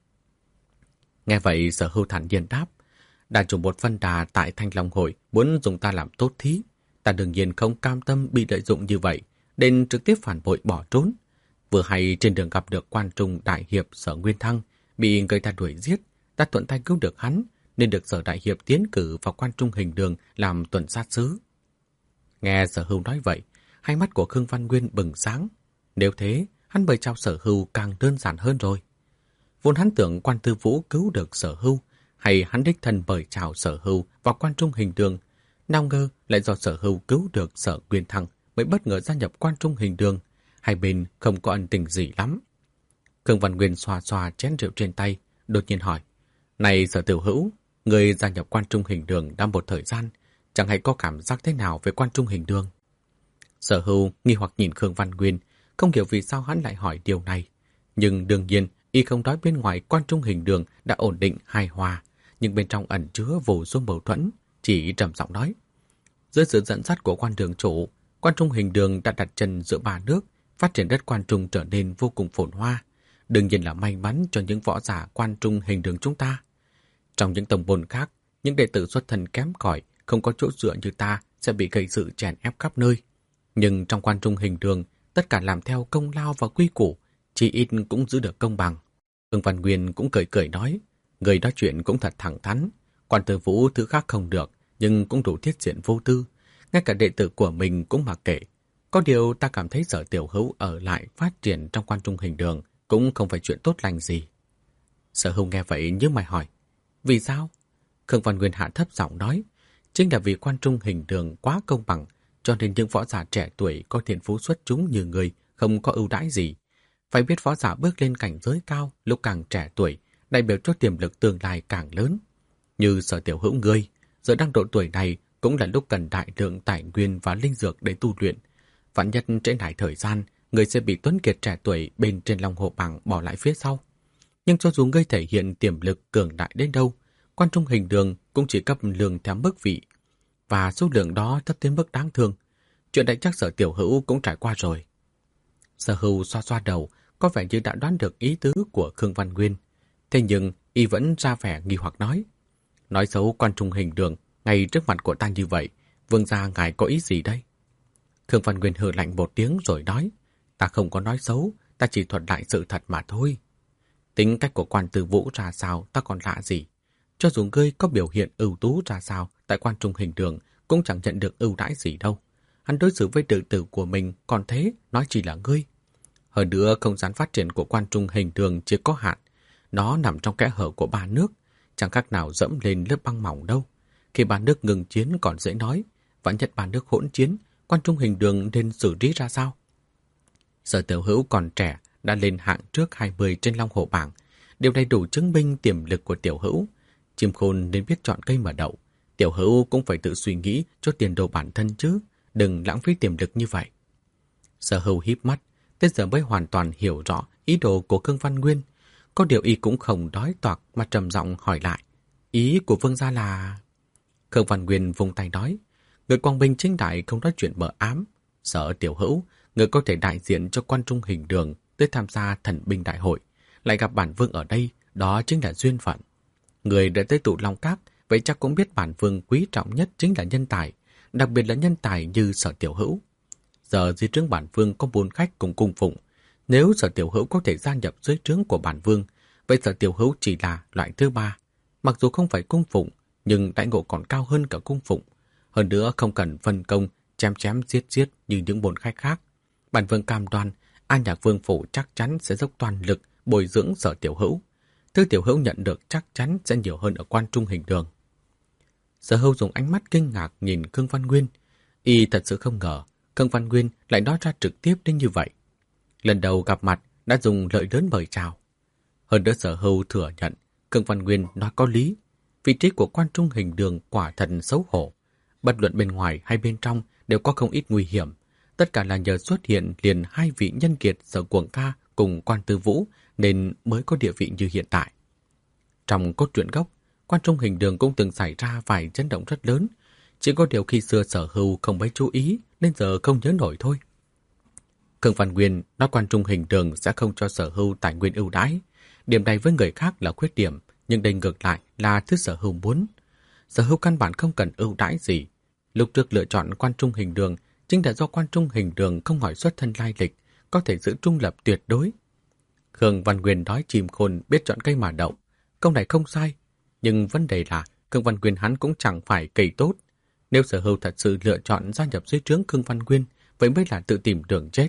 Nghe vậy, Sở Hưu thản nhiên đáp: đã chủ một phân đà tại Thanh Long Hội muốn dùng ta làm tốt thí, ta đương nhiên không cam tâm bị lợi dụng như vậy, nên trực tiếp phản bội bỏ trốn. Vừa hay trên đường gặp được Quan Trung đại hiệp Sở Nguyên Thăng bị người ta đuổi giết, ta thuận tay cứu được hắn, nên được Sở đại hiệp tiến cử vào Quan Trung Hình Đường làm tuần sát sứ. Nghe Sở Hưu nói vậy, hai mắt của Khương Văn Nguyên bừng sáng. Nếu thế, hắn mời chào Sở Hưu càng đơn giản hơn rồi. Vốn hắn tưởng Quan Tư Vũ cứu được Sở Hưu, hay hắn đích thân mời chào Sở Hưu vào Quan Trung Hình Đường. Nào ngờ lại do Sở Hưu cứu được Sở Nguyên Thăng mới bất ngờ gia nhập Quan Trung Hình Đường. Hai bên không có ân tình gì lắm. Khương Văn Nguyên xoa xoa chén rượu trên tay, đột nhiên hỏi: này Sở Tiểu Hữu, người gia nhập Quan Trung Hình Đường đã một thời gian, chẳng hay có cảm giác thế nào về Quan Trung Hình Đường? Sở Hưu nghi hoặc nhìn Khương Văn Nguyên, không hiểu vì sao hắn lại hỏi điều này. Nhưng đương nhiên, y không nói bên ngoài Quan Trung Hình Đường đã ổn định hài hòa, nhưng bên trong ẩn chứa vô số mâu thuẫn, chỉ trầm giọng nói: dưới sự dẫn dắt của Quan Đường chủ, Quan Trung Hình Đường đã đặt chân giữa ba nước, phát triển đất Quan Trung trở nên vô cùng phồn hoa. Đương nhiên là may mắn cho những võ giả Quan Trung Hình Đường chúng ta. Trong những tông môn khác, những đệ tử xuất thân kém cỏi, không có chỗ dựa như ta sẽ bị gây sự chèn ép khắp nơi. Nhưng trong Quan Trung Hình Đường, tất cả làm theo công lao và quy củ, chỉ ít cũng giữ được công bằng. Khương Văn Nguyên cũng cười cười nói: người nói chuyện cũng thật thẳng thắn. Quan Tư Vũ thứ khác không được, nhưng cũng đủ thiết diện vô tư. Ngay cả đệ tử của mình cũng mặc kệ. Có điều ta cảm thấy Sở Tiểu Hữu ở lại phát triển trong Quan Trung Hình Đường cũng không phải chuyện tốt lành gì. Sở Hưu nghe vậy nhớ mày hỏi: vì sao? Khương Văn Nguyên hạ thấp giọng nói: chính là vì Quan Trung Hình Đường quá công bằng, cho nên những võ giả trẻ tuổi có thiên phú xuất chúng như người không có ưu đãi gì. Phải biết võ giả bước lên cảnh giới cao lúc càng trẻ tuổi, đại biểu cho tiềm lực tương lai càng lớn. Như Sở Tiểu Hữu ngươi, giờ đang độ tuổi này cũng là lúc cần đại lượng tài nguyên và linh dược để tu luyện. Vạn nhất trễ nải thời gian, người sẽ bị tuấn kiệt trẻ tuổi bên trên Long Hồ Bảng bỏ lại phía sau. Nhưng cho dù ngươi thể hiện tiềm lực cường đại đến đâu, quan trung hình đường cũng chỉ cấp lương theo mức vị, và số lượng đó thấp đến mức đáng thương. Chuyện đấy chắc Sở Tiểu Hữu cũng trải qua rồi. Sở Hưu xoa xoa đầu, có vẻ như đã đoán được ý tứ của Khương Văn Nguyên. Thế nhưng, y vẫn ra vẻ nghi hoặc nói. Nói xấu quan trung hình đường, ngay trước mặt của ta như vậy, vương gia ngài có ý gì đây? Khương Văn Nguyên hừ lạnh một tiếng rồi nói. Ta không có nói xấu, ta chỉ thuật lại sự thật mà thôi. Tính cách của quan tử vũ ra sao ta còn lạ gì. Cho dù ngươi có biểu hiện ưu tú ra sao tại quan trung hình đường, cũng chẳng nhận được ưu đãi gì đâu. Hắn đối xử với đệ tử của mình còn thế, nói chỉ là ngươi. Hơn nữa, không gian phát triển của quan trung hình đường chỉ có hạn. Nó nằm trong kẽ hở của ba nước, chẳng khác nào dẫm lên lớp băng mỏng đâu. Khi ba nước ngừng chiến còn dễ nói, vạn nhất ba nước hỗn chiến, quan trung hình đường nên xử lý ra sao? Sở Tiểu Hữu còn trẻ, đã lên hạng trước hai mươi trên Long Hổ bảng. Điều này đủ chứng minh tiềm lực của Tiểu Hữu. Chim khôn nên biết chọn cây mà đậu. Tiểu Hữu cũng phải tự suy nghĩ cho tiền đồ bản thân chứ, đừng lãng phí tiềm lực như vậy. Sở Hưu híp mắt, tới giờ mới hoàn toàn hiểu rõ ý đồ của Khương Văn Nguyên. Có điều y cũng không đói toạc mà trầm giọng hỏi lại. Ý của vương gia là... Khương Văn Nguyên vung tay nói. Người quang minh chính đại không nói chuyện mờ ám. Sở Tiểu Hữu, người có thể đại diện cho quan trung hình đường tới tham gia thần binh đại hội. Lại gặp bản vương ở đây, đó chính là duyên phận. Người đã tới tụ Long Các, vậy chắc cũng biết bản vương quý trọng nhất chính là nhân tài, đặc biệt là nhân tài như Sở Tiểu Hữu. Giờ dưới trướng bản vương có bốn khách cùng cung phụng. Nếu Sở Tiểu Hữu có thể gia nhập dưới trướng của bản vương, vậy Sở Tiểu Hữu chỉ là loại thứ ba. Mặc dù không phải cung phụng, nhưng đãi ngộ còn cao hơn cả cung phụng. Hơn nữa không cần phân công, chém chém giết giết như những bốn khách khác. Bản vương cam đoan, An Nhạc Vương phủ chắc chắn sẽ dốc toàn lực bồi dưỡng Sở Tiểu Hữu. Thứ Tiểu Hữu nhận được chắc chắn sẽ nhiều hơn ở quan trung hình đường. Sở Hưu dùng ánh mắt kinh ngạc nhìn Khương Văn Nguyên. Y thật sự không ngờ Khương Văn Nguyên lại nói ra trực tiếp đến như vậy. Lần đầu gặp mặt đã dùng lợi lớn mời chào. Hơn nữa Sở Hưu thừa nhận Khương Văn Nguyên nói có lý. Vị trí của quan trung hình đường quả thật xấu hổ. Bất luận bên ngoài hay bên trong đều có không ít nguy hiểm. Tất cả là nhờ xuất hiện liền hai vị nhân kiệt Sở Cuồng Ca cùng Quan Tư Vũ nên mới có địa vị như hiện tại. Trong cốt truyện gốc, quan trung hình đường cũng từng xảy ra vài chấn động rất lớn. Chỉ có điều khi xưa Sở Hưu không mấy chú ý nên giờ không nhớ nổi thôi. Khương Văn Nguyên nói quan trung hình đường sẽ không cho Sở Hưu tài nguyên ưu đãi. Điểm này với người khác là khuyết điểm, nhưng đây ngược lại là thứ Sở Hưu muốn. Sở Hưu căn bản không cần ưu đãi gì. Lúc trước lựa chọn quan trung hình đường chính là do quan trung hình đường không hỏi xuất thân lai lịch, có thể giữ trung lập tuyệt đối. Khương Văn Nguyên nói chim khôn biết chọn cây mà đậu. Câu này không sai, nhưng vấn đề là Khương Văn Nguyên hắn cũng chẳng phải cây tốt. Nếu Sở Hưu thật sự lựa chọn gia nhập dưới trướng Khương Văn Nguyên, vậy mới là tự tìm đường chết.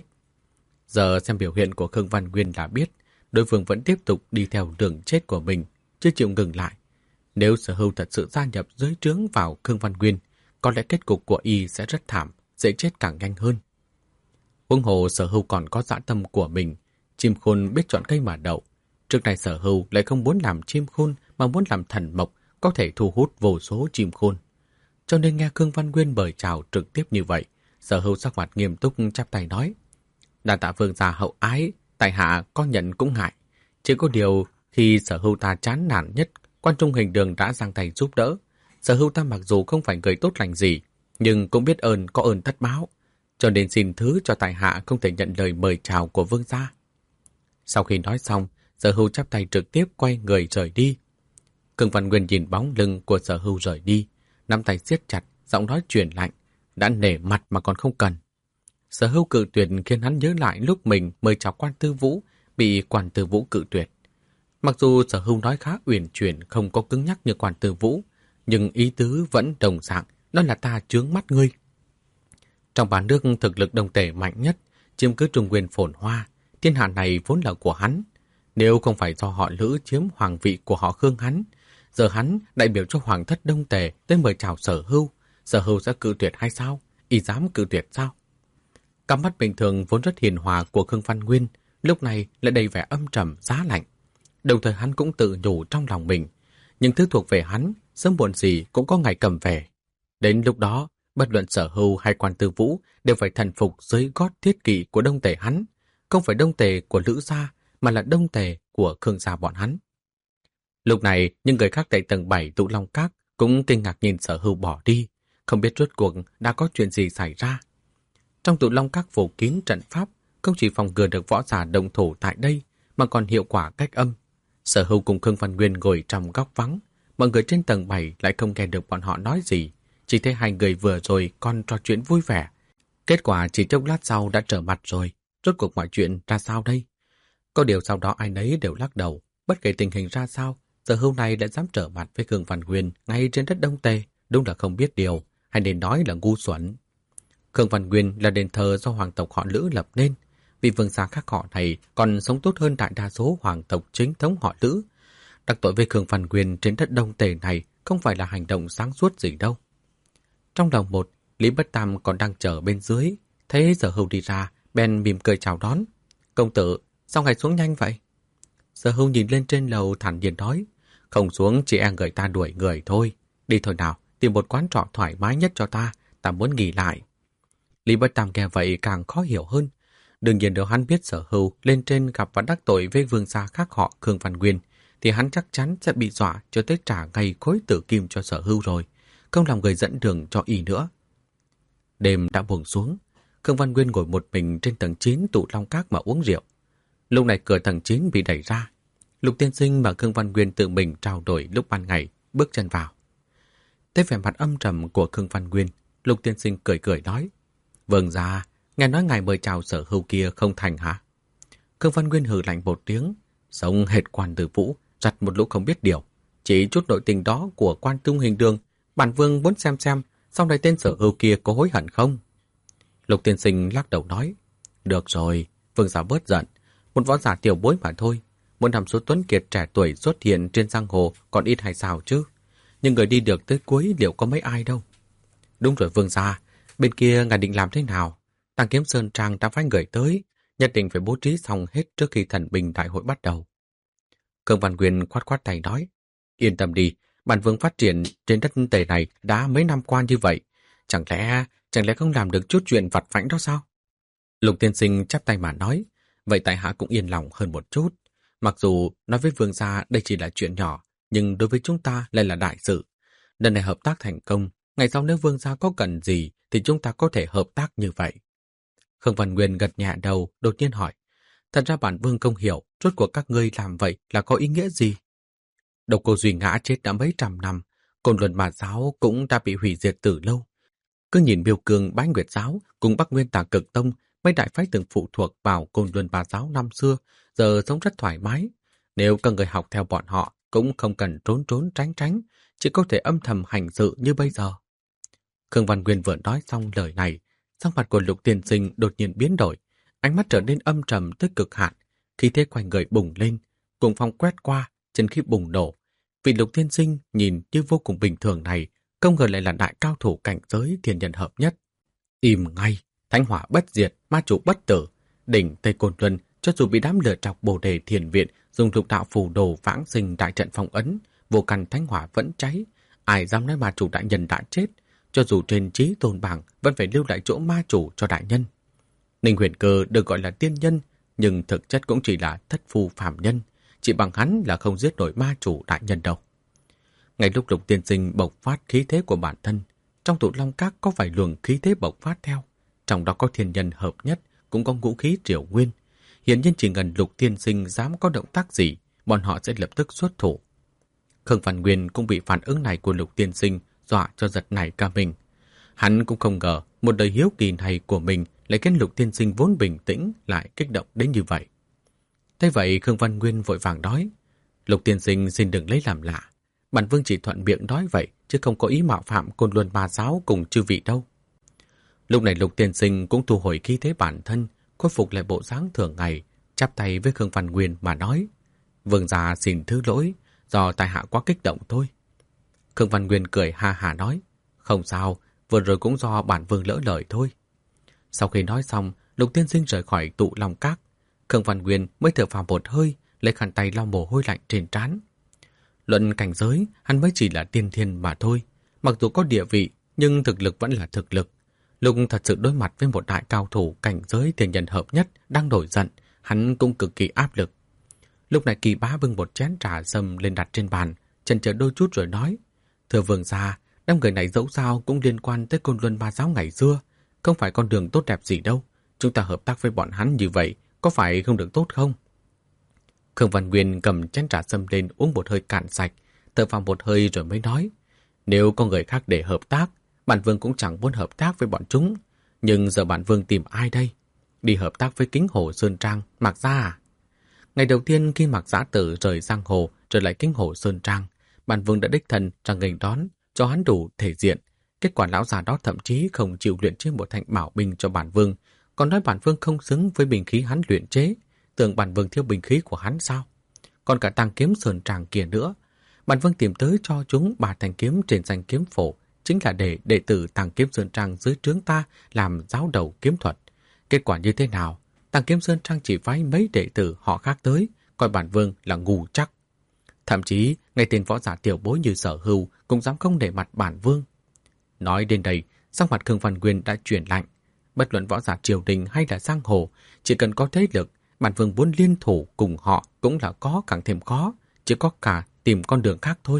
Giờ xem biểu hiện của Khương Văn Nguyên là biết, đối phương vẫn tiếp tục đi theo đường chết của mình, chưa chịu ngừng lại. Nếu Sở Hưu thật sự gia nhập dưới trướng vào Khương Văn Nguyên, có lẽ kết cục của y sẽ rất thảm, dễ chết càng nhanh hơn. Huống hồ Sở Hưu còn có dã tâm của mình, chim khôn biết chọn cây mà đậu. Trước này Sở Hưu lại không muốn làm chim khôn mà muốn làm thần mộc, có thể thu hút vô số chim khôn. Cho nên nghe Khương Văn Nguyên mời chào trực tiếp như vậy, Sở Hưu sắc mặt nghiêm túc chắp tay nói: "Đa tạ vương gia hậu ái, tại hạ có nhận cũng ngại. Chỉ có điều khi Sở Hưu ta chán nản nhất, quan trung hình đường đã giang tay giúp đỡ. Sở Hưu ta mặc dù không phải người tốt lành gì, nhưng cũng biết ơn có ơn tất báo, cho nên xin thứ cho tại hạ không thể nhận lời mời chào của vương gia." Sau khi nói xong, Sở Hưu chắp tay trực tiếp quay người rời đi. Khương Văn Nguyên nhìn bóng lưng của Sở Hưu rời đi, nắm tay siết chặt, giọng nói truyền lạnh, đã nể mặt mà còn không cần. Sở Hưu cự tuyệt khiến hắn nhớ lại lúc mình mời chào Quan Tư Vũ, bị Quan Tư Vũ cự tuyệt. Mặc dù Sở Hưu nói khá uyển chuyển, không có cứng nhắc như Quan Tư Vũ, nhưng ý tứ vẫn đồng dạng, đó là ta chướng mắt ngươi. Trong ba nước thực lực Đông Tề mạnh nhất, chiếm cứ Trung Nguyên phồn hoa, thiên hạ này vốn là của hắn. Nếu không phải do họ Lữ chiếm hoàng vị của họ Khương hắn, giờ hắn đại biểu cho hoàng thất Đông Tề tới mời chào Sở Hưu, Sở Hưu sẽ cự tuyệt hay sao? Y dám cự tuyệt sao? Cặp mắt bình thường vốn rất hiền hòa của Khương Văn Nguyên, lúc này lại đầy vẻ âm trầm, giá lạnh. Đồng thời hắn cũng tự nhủ trong lòng mình, những thứ thuộc về hắn, sớm muộn gì cũng có ngày cầm về. Đến lúc đó, bất luận Sở Hưu hay Quan Tư Vũ đều phải thần phục dưới gót thiết kỵ của Đông Tề hắn, không phải Đông Tề của Lữ gia, mà là Đông Tề của Khương gia bọn hắn. Lúc này, những người khác tại tầng bảy Tụ Long Các cũng kinh ngạc nhìn Sở Hưu bỏ đi, không biết rốt cuộc đã có chuyện gì xảy ra. Trong Tụ Long Các phủ kín trận pháp, không chỉ phòng ngừa được võ giả đồng thủ tại đây, mà còn hiệu quả cách âm. Sở Hưu cùng Khương Văn Nguyên ngồi trong góc vắng, mọi người trên tầng bảy lại không nghe được bọn họ nói gì, chỉ thấy hai người vừa rồi còn trò chuyện vui vẻ. Kết quả chỉ chốc lát sau đã trở mặt rồi, rốt cuộc mọi chuyện ra sao đây? Có điều sau đó ai nấy đều lắc đầu, bất kể tình hình ra sao, Sở Hưu này lại dám trở mặt với Khương Văn Nguyên ngay trên đất Đông Tề, đúng là không biết điều, hay nên nói là ngu xuẩn. Khương Văn Nguyên là đền thờ do hoàng tộc họ Lữ lập nên, vì vương gia khác họ này còn sống tốt hơn đại đa số hoàng tộc chính thống họ Lữ. Đặc tội với Khương Văn Nguyên trên đất Đông Tề này không phải là hành động sáng suốt gì đâu. Trong lòng một, Lý Bất Tam còn đang chờ bên dưới, thấy Sở Hưu đi ra, bèn mỉm cười chào đón. Công tử, sao ngài xuống nhanh vậy? Sở Hưu nhìn lên trên lầu thản nhiên nói, không xuống chỉ e người ta đuổi người thôi. Đi thôi nào, tìm một quán trọ thoải mái nhất cho ta, ta muốn nghỉ lại. Lý Bất Tam nghe vậy càng khó hiểu hơn. Đương nhiên nếu hắn biết Sở Hưu lên trên gặp và đắc tội với vương gia khác họ Khương Văn Nguyên, thì hắn chắc chắn sẽ bị dọa cho tới trả ngay khối tử kim cho Sở Hưu rồi, không làm người dẫn đường cho y nữa. Đêm đã buông xuống, Khương Văn Nguyên ngồi một mình trên tầng chín Tụ Long Các mà uống rượu. Lúc này cửa tầng chín bị đẩy ra. Lục Tiên Sinh và Khương Văn Nguyên tự mình trao đổi lúc ban ngày, bước chân vào. Thấy vẻ mặt âm trầm của Khương Văn Nguyên, Lục Tiên Sinh cười cười nói, vâng ra, nghe nói ngài mời chào Sở Hưu kia không thành hả? Khương Văn Nguyên hừ lạnh một tiếng, sống hệt quan tử vũ, giặt một lũ không biết điều. Chỉ chút nội tình đó của quan tung hình đường, bản vương muốn xem xem sau này tên Sở Hưu kia có hối hận không? Lục Tiên Sinh lắc đầu nói, được rồi, vương giả bớt giận, một võ giả tiểu bối mà thôi. Muốn làm số tuấn kiệt trẻ tuổi xuất hiện trên giang hồ còn ít hay sao chứ? Nhưng người đi được tới cuối liệu có mấy ai đâu? Đúng rồi vương gia, bên kia ngài định làm thế nào? Tàng Kiếm Sơn Trang đã phái người tới, nhất định phải bố trí xong hết trước khi thần binh đại hội bắt đầu. Khương Văn Nguyên khoát khoát tay nói, yên tâm đi, bản vương phát triển trên đất Tề này đã mấy năm qua như vậy, chẳng lẽ chẳng lẽ không làm được chút chuyện vặt vãnh đó sao? Lục Tiên Sinh chắp tay mà nói, vậy tại hạ cũng yên lòng hơn một chút. Mặc dù nói với vương gia đây chỉ là chuyện nhỏ, nhưng đối với chúng ta lại là đại sự. Lần này hợp tác thành công, ngày sau nếu vương gia có cần gì thì chúng ta có thể hợp tác như vậy. Khương Văn Nguyên gật nhẹ đầu, đột nhiên hỏi, thật ra bản vương không hiểu, rốt cuộc các ngươi làm vậy là có ý nghĩa gì? Độc Cô Duy Ngã chết đã mấy trăm năm, Côn Luân Ma Giáo cũng đã bị hủy diệt từ lâu. Cứ nhìn Miêu Cương Bái Nguyệt Giáo cùng Bắc Nguyên Tà Cực Tông, mấy đại phái từng phụ thuộc vào Côn Luân Ma Giáo năm xưa, giờ sống rất thoải mái. Nếu các người học theo bọn họ, cũng không cần trốn trốn tránh tránh, chỉ có thể âm thầm hành sự như bây giờ. Khương Văn Nguyên vừa nói xong lời này, sắc mặt của Lục Tiên Sinh đột nhiên biến đổi, ánh mắt trở nên âm trầm tới cực hạn, khí thế quanh người bùng lên, cùng phong quét qua, chân khí bùng nổ. Vị Lục Tiên Sinh nhìn như vô cùng bình thường này, không ngờ lại là đại cao thủ cảnh giới thiên nhân hợp nhất. Im ngay, thánh hỏa bất diệt, ma chủ bất tử, đỉnh Tây Côn Luân, cho dù bị đám lửa trọc Bồ Đề Thiền Viện dùng lục đạo phù đồ vãng sinh đại trận phong ấn, vô căn thánh hỏa vẫn cháy, ai dám nói ma chủ đại nhân đã chết, cho dù trên trí tôn bảng vẫn phải lưu lại chỗ ma chủ cho đại nhân. Ninh Huyền Cơ được gọi là tiên nhân, nhưng thực chất cũng chỉ là thất phu phàm nhân, chỉ bằng hắn là không giết nổi ma chủ đại nhân đâu. Ngay lúc Lục Tiên Sinh bộc phát khí thế của bản thân, trong Tụ Long Các có vài luồng khí thế bộc phát theo, trong đó có thiên nhân hợp nhất, cũng có ngũ khí triều nguyên. Hiển nhiên chỉ cần Lục Tiên Sinh dám có động tác gì, bọn họ sẽ lập tức xuất thủ. Khương Văn Nguyên cũng bị phản ứng này của Lục Tiên Sinh dọa cho giật nảy cả mình. Hắn cũng không ngờ một đời hiếu kỳ này của mình lại khiến Lục Tiên Sinh vốn bình tĩnh lại kích động đến như vậy. Thế vậy Khương Văn Nguyên vội vàng nói, Lục Tiên Sinh xin đừng lấy làm lạ. Bản vương chỉ thuận miệng nói vậy, chứ không có ý mạo phạm Côn Luân Ma Giáo cùng chư vị đâu. Lúc này Lục Tiên Sinh cũng thu hồi khí thế bản thân, khôi phục lại bộ dáng thường ngày, chắp tay với Khương Văn Nguyên mà nói, vương gia xin thứ lỗi, do tại hạ quá kích động thôi. Khương Văn Nguyên cười ha hà nói, không sao, vừa rồi cũng do bản vương lỡ lời thôi. Sau khi nói xong, Lục Tiên Sinh rời khỏi Tụ Long Các. Khương Văn Nguyên mới thở phào một hơi, lấy khăn tay lau mồ hôi lạnh trên trán. Luận cảnh giới, hắn mới chỉ là tiên thiên mà thôi. Mặc dù có địa vị, nhưng thực lực vẫn là thực lực. Lúc thật sự đối mặt với một đại cao thủ cảnh giới thiên nhân hợp nhất đang nổi giận, hắn cũng cực kỳ áp lực. Lúc này Kỳ Bá bưng một chén trà sâm lên đặt trên bàn, chần chờ đôi chút rồi nói: Thưa vương gia, đám người này dẫu sao cũng liên quan tới Côn Luân Ba Giáo ngày xưa, không phải con đường tốt đẹp gì đâu. Chúng ta hợp tác với bọn hắn như vậy, có phải không được tốt không? Khương Văn Nguyên cầm chén trà sâm lên uống một hơi cạn sạch, thở vào một hơi rồi mới nói: Nếu có người khác để hợp tác, bản vương cũng chẳng muốn hợp tác với bọn chúng. Nhưng giờ bản vương tìm ai đây? Đi hợp tác với Kính Hồ Sơn Trang, Mạc Gia à? Ngày đầu tiên khi Mạc Giã Tử rời giang hồ rồi lại Kính Hồ Sơn Trang, bản vương đã đích thân ra nghênh đón, cho hắn đủ thể diện. Kết quả lão già đó thậm chí không chịu luyện chế một thanh bảo binh cho bản vương, còn nói bản vương không xứng với binh khí hắn luyện chế. Tưởng bản vương thiếu binh khí của hắn sao? Còn cả tàng kiếm Sơn Trang kia nữa. Bản vương tìm tới cho chúng ba thanh kiếm trên danh kiếm phổ, chính là để đệ tử tàng kiếm Sơn Trang dưới trướng ta làm giáo đầu kiếm thuật. Kết quả như thế nào? Tàng kiếm Sơn Trang chỉ phái mấy đệ tử họ khác tới, coi bản vương là ngu chắc. Thậm chí, ngay tên võ giả tiểu bối như Sở Hưu cũng dám không để mặt bản vương. Nói đến đây, sắc mặt Khương Văn Nguyên đã chuyển lạnh. Bất luận võ giả triều đình hay là giang hồ, chỉ cần có thế lực, bản vương muốn liên thủ cùng họ cũng là có càng thêm khó, chỉ có cả tìm con đường khác thôi.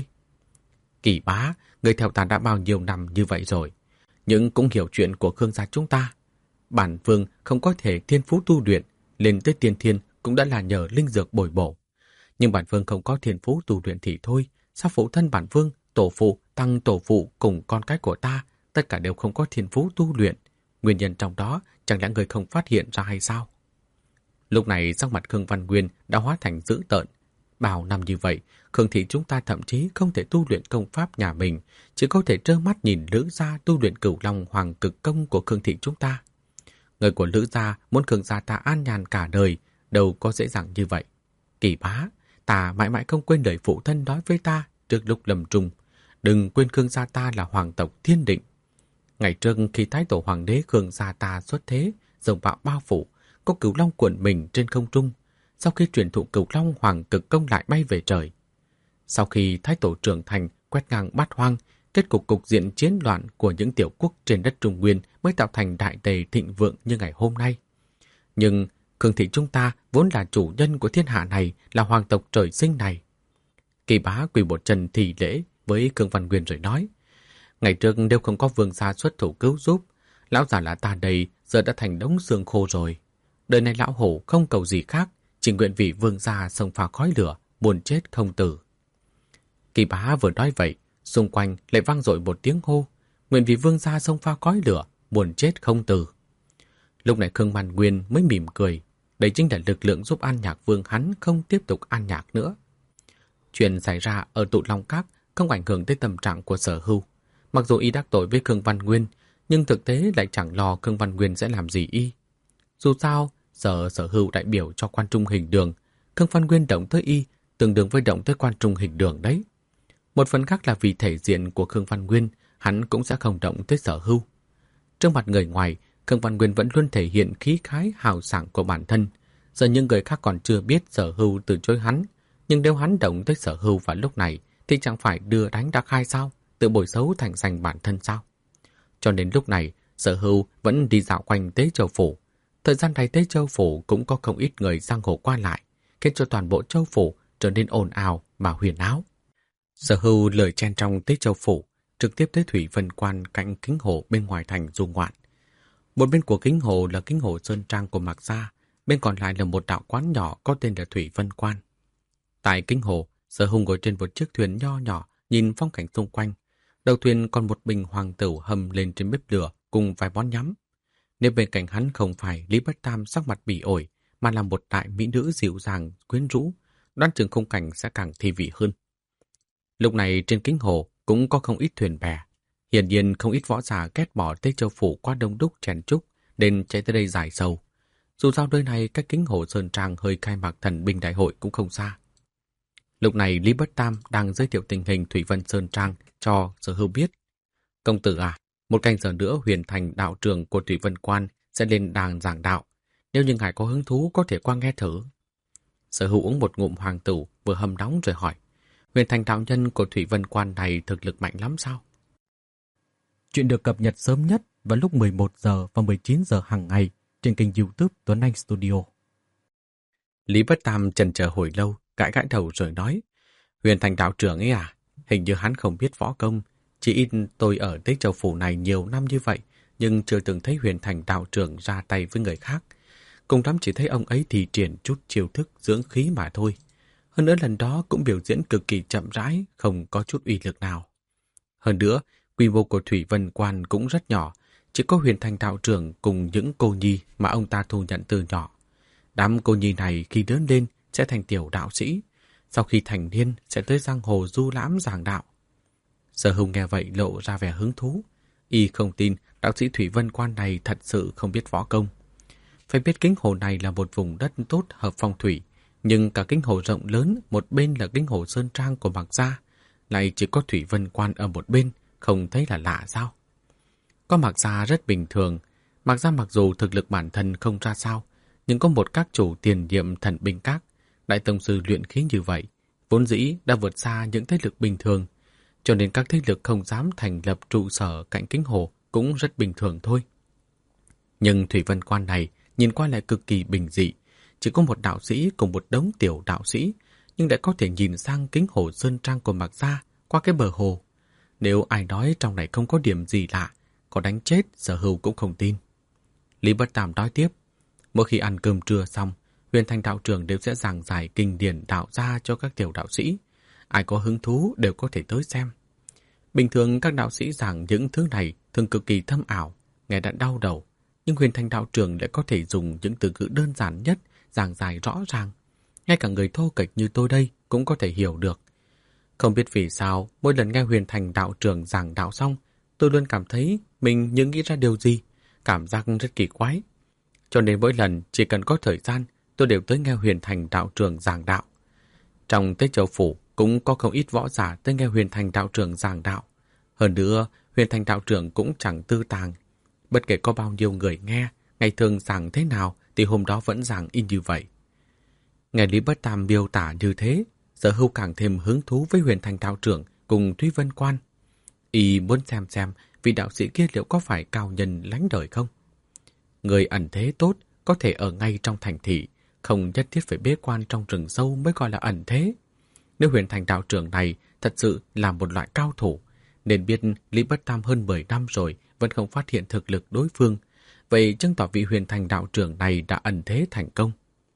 Kỳ Bá, người theo ta đã bao nhiêu năm như vậy rồi, nhưng cũng hiểu chuyện của Khương gia chúng ta. Bản vương không có thể thiên phú tu luyện, lên tới tiên thiên cũng đã là nhờ linh dược bồi bổ. Nhưng bản vương không có thiên phú tu luyện thì thôi, sao phụ thân bản vương, tổ phụ, tăng tổ phụ cùng con cái của ta, tất cả đều không có thiên phú tu luyện. Nguyên nhân trong đó chẳng lẽ người không phát hiện ra hay sao? Lúc này sắc mặt Khương Văn Nguyên đã hóa thành dữ tợn. Bao năm như vậy, Khương thị chúng ta thậm chí không thể tu luyện công pháp nhà mình, chỉ có thể trơ mắt nhìn Lữ gia tu luyện Cửu Long Hoàng Cực Công của Khương thị chúng ta. Người của Lữ gia muốn Khương gia ta an nhàn cả đời, đâu có dễ dàng như vậy. Kỳ Bá, ta mãi mãi không quên lời phụ thân nói với ta trước lúc lâm chung. Đừng quên Khương gia ta là hoàng tộc thiên định. Ngày trước khi Thái tổ hoàng đế Khương gia ta xuất thế, dòng bạo bao phủ, có Cửu Long cuộn mình trên không trung. Sau khi truyền thụ Cửu Long Hoàng Cực Công lại bay về trời. Sau khi Thái tổ trưởng thành quét ngang bát hoang, kết cục cục diện chiến loạn của những tiểu quốc trên đất Trung Nguyên mới tạo thành đại tề thịnh vượng như ngày hôm nay. Nhưng Khương thị chúng ta vốn là chủ nhân của thiên hạ này, là hoàng tộc trời sinh này. Kỳ Bá quỳ một chân thì lễ với Khương Văn Nguyên rồi nói: Ngày trước đều không có vương gia xuất thủ cứu giúp, lão già là ta đây giờ đã thành đống xương khô rồi. Đời này lão hổ không cầu gì khác, chỉ nguyện vì vương gia xông pha khói lửa, buồn chết không tử. Kỳ Bá vừa nói vậy, xung quanh lại vang dội một tiếng hô: Nguyện vì vương gia xông pha khói lửa, buồn chết không tử. Lúc này Khương Văn Nguyên mới mỉm cười. Đây chính là lực lượng giúp An Nhạc Vương hắn không tiếp tục an nhạc nữa. Chuyện xảy ra ở Tụ Long Các không ảnh hưởng tới tâm trạng của Sở Hưu. Mặc dù y đắc tội với Khương Văn Nguyên, nhưng thực tế lại chẳng lo Khương Văn Nguyên sẽ làm gì y. Dù sao, giờ Sở Hưu đại biểu cho quan trung hình đường, Khương Văn Nguyên động tới y tương đương với động tới quan trung hình đường đấy. Một phần khác là vì thể diện của Khương Văn Nguyên, hắn cũng sẽ không động tới Sở Hưu. Trước mặt người ngoài, Khương Văn Nguyên vẫn luôn thể hiện khí khái hào sảng của bản thân. Giờ những người khác còn chưa biết Sở Hưu từ chối hắn, nhưng nếu hắn động tới Sở Hưu vào lúc này thì chẳng phải đưa đánh đã khai sao, tự bồi xấu thành danh bản thân sao? Cho nên lúc này, Sở Hưu vẫn đi dạo quanh Tế Châu Phủ. Thời gian này Tế Châu Phủ cũng có không ít người giang hồ qua lại, khiến cho toàn bộ Châu Phủ trở nên ồn ào mà huyền áo. Sở Hưu lười chen trong Tế Châu Phủ, trực tiếp tới Thủy Vân Quan cạnh Kính Hồ bên ngoài thành du ngoạn. Một bên của Kính Hồ là Kính Hồ Sơn Trang của Mạc Gia, bên còn lại là một đạo quán nhỏ có tên là Thủy Vân Quan. Tại Kính Hồ, Sở Hưu ngồi trên một chiếc thuyền nho nhỏ, nhìn phong cảnh xung quanh. Đầu thuyền còn một bình hoàng tửu hầm lên trên bếp lửa cùng vài món nhắm. Nếu bên cạnh hắn không phải Lý Bất Tam sắc mặt bỉ ổi, mà là một đại mỹ nữ dịu dàng, quyến rũ, đoán chừng khung cảnh sẽ càng thi vị hơn. Lúc này trên Kính Hồ cũng có không ít thuyền bè. Hiển nhiên không ít võ giả ghét bỏ Tây Châu Phủ qua đông đúc chèn chúc, nên chạy tới đây giải sầu. Dù sao nơi này cách Kính Hồ Sơn Trang hơi khai mạc thần binh đại hội cũng không xa. Lúc này Lý Bất Tam đang giới thiệu tình hình Thủy Vân Sơn Trang cho Sở Hưu biết. Công tử à, một canh giờ nữa Huyền Thành đạo trưởng của Thủy Vân Quan sẽ lên đàng giảng đạo. Nếu như ngài có hứng thú có thể qua nghe thử. Sở Hưu uống một ngụm hoàng tửu vừa hầm nóng rồi hỏi: Huyền Thành đạo nhân của Thủy Vân Quan này thực lực mạnh lắm sao? Chuyện được cập nhật sớm nhất vào lúc mười một giờ và mười chín giờ hàng ngày trên kênh YouTube Tuấn Anh Studio. Lý Bất Tam chần chờ hồi lâu, gãi gãi đầu rồi nói, Huyền Thành đạo trưởng ấy à, hình như hắn không biết võ công. Chỉ ít tôi ở Tế Châu Phủ này nhiều năm như vậy, nhưng chưa từng thấy Huyền Thành đạo trưởng ra tay với người khác. Cùng lắm chỉ thấy ông ấy thì triển chút chiêu thức dưỡng khí mà thôi. Hơn nữa lần đó cũng biểu diễn cực kỳ chậm rãi, không có chút uy lực nào. Hơn nữa, quy mô của Thủy Vân Quan cũng rất nhỏ, chỉ có Huyền Thành đạo trưởng cùng những cô nhi mà ông ta thu nhận từ nhỏ. Đám cô nhi này khi lớn lên sẽ thành tiểu đạo sĩ, sau khi thành niên sẽ tới giang hồ du lãm giảng đạo. Sở Hùng nghe vậy lộ ra vẻ hứng thú. Y không tin đạo sĩ Thủy Vân Quan này thật sự không biết võ công. Phải biết Kính Hồ này là một vùng đất tốt hợp phong thủy, nhưng cả Kính Hồ rộng lớn, một bên là Kính Hồ Sơn Trang của Mạc Gia, lại chỉ có Thủy Vân Quan ở một bên, không thấy là lạ sao? Có Mạc Gia rất bình thường. Mạc Gia mặc dù thực lực bản thân không ra sao, nhưng có một các chủ tiền nhiệm thần binh các, đại tông sư luyện khí như vậy, vốn dĩ đã vượt xa những thế lực bình thường, cho nên các thế lực không dám thành lập trụ sở cạnh Kính Hồ cũng rất bình thường thôi. Nhưng Thủy Vân Quan này nhìn qua lại cực kỳ bình dị, chỉ có một đạo sĩ cùng một đống tiểu đạo sĩ, nhưng lại có thể nhìn sang Kính Hồ Sơn Trang của Mạc Gia qua cái bờ hồ. Nếu ai nói trong này không có điểm gì lạ, có đánh chết Sở Hưu cũng không tin. Lý Bất Tam nói tiếp, mỗi khi ăn cơm trưa xong, Huyền Thành đạo trưởng đều sẽ giảng giải kinh điển đạo gia cho các tiểu đạo sĩ. Ai có hứng thú đều có thể tới xem. Bình thường các đạo sĩ giảng những thứ này thường cực kỳ thâm ảo, nghe đã đau đầu, nhưng Huyền Thành đạo trưởng lại có thể dùng những từ ngữ đơn giản nhất, giảng giải rõ ràng. Ngay cả người thô kệch như tôi đây cũng có thể hiểu được. Không biết vì sao, mỗi lần nghe Huyền Thành đạo trưởng giảng đạo xong, tôi luôn cảm thấy mình như nghĩ ra điều gì, cảm giác rất kỳ quái. Cho nên mỗi lần chỉ cần có thời gian, tôi đều tới nghe Huyền Thành đạo trưởng giảng đạo. Trong Tế Châu Phủ cũng có không ít võ giả tới nghe Huyền Thành đạo trưởng giảng đạo. Hơn nữa, Huyền Thành đạo trưởng cũng chẳng tư tàng. Bất kể có bao nhiêu người nghe, ngày thường giảng thế nào thì hôm đó vẫn giảng y như vậy. Nghe Lý Bất Tam miêu tả như thế, Sở Hưu càng thêm hứng thú với Huyền Thành đạo trưởng cùng Thúy Vân Quan. Y muốn xem xem vị đạo sĩ kia liệu có phải cao nhân lánh đời không. Người ẩn thế tốt có thể ở ngay trong thành thị, không nhất thiết phải bế quan trong rừng sâu mới gọi là ẩn thế. Nếu Huyền Thành đạo trưởng này thật sự là một loại cao thủ, nên biết Lý Bất Tam hơn mười năm rồi vẫn không phát hiện thực lực đối phương, vậy chứng tỏ vị Huyền Thành đạo trưởng này đã ẩn thế thành công.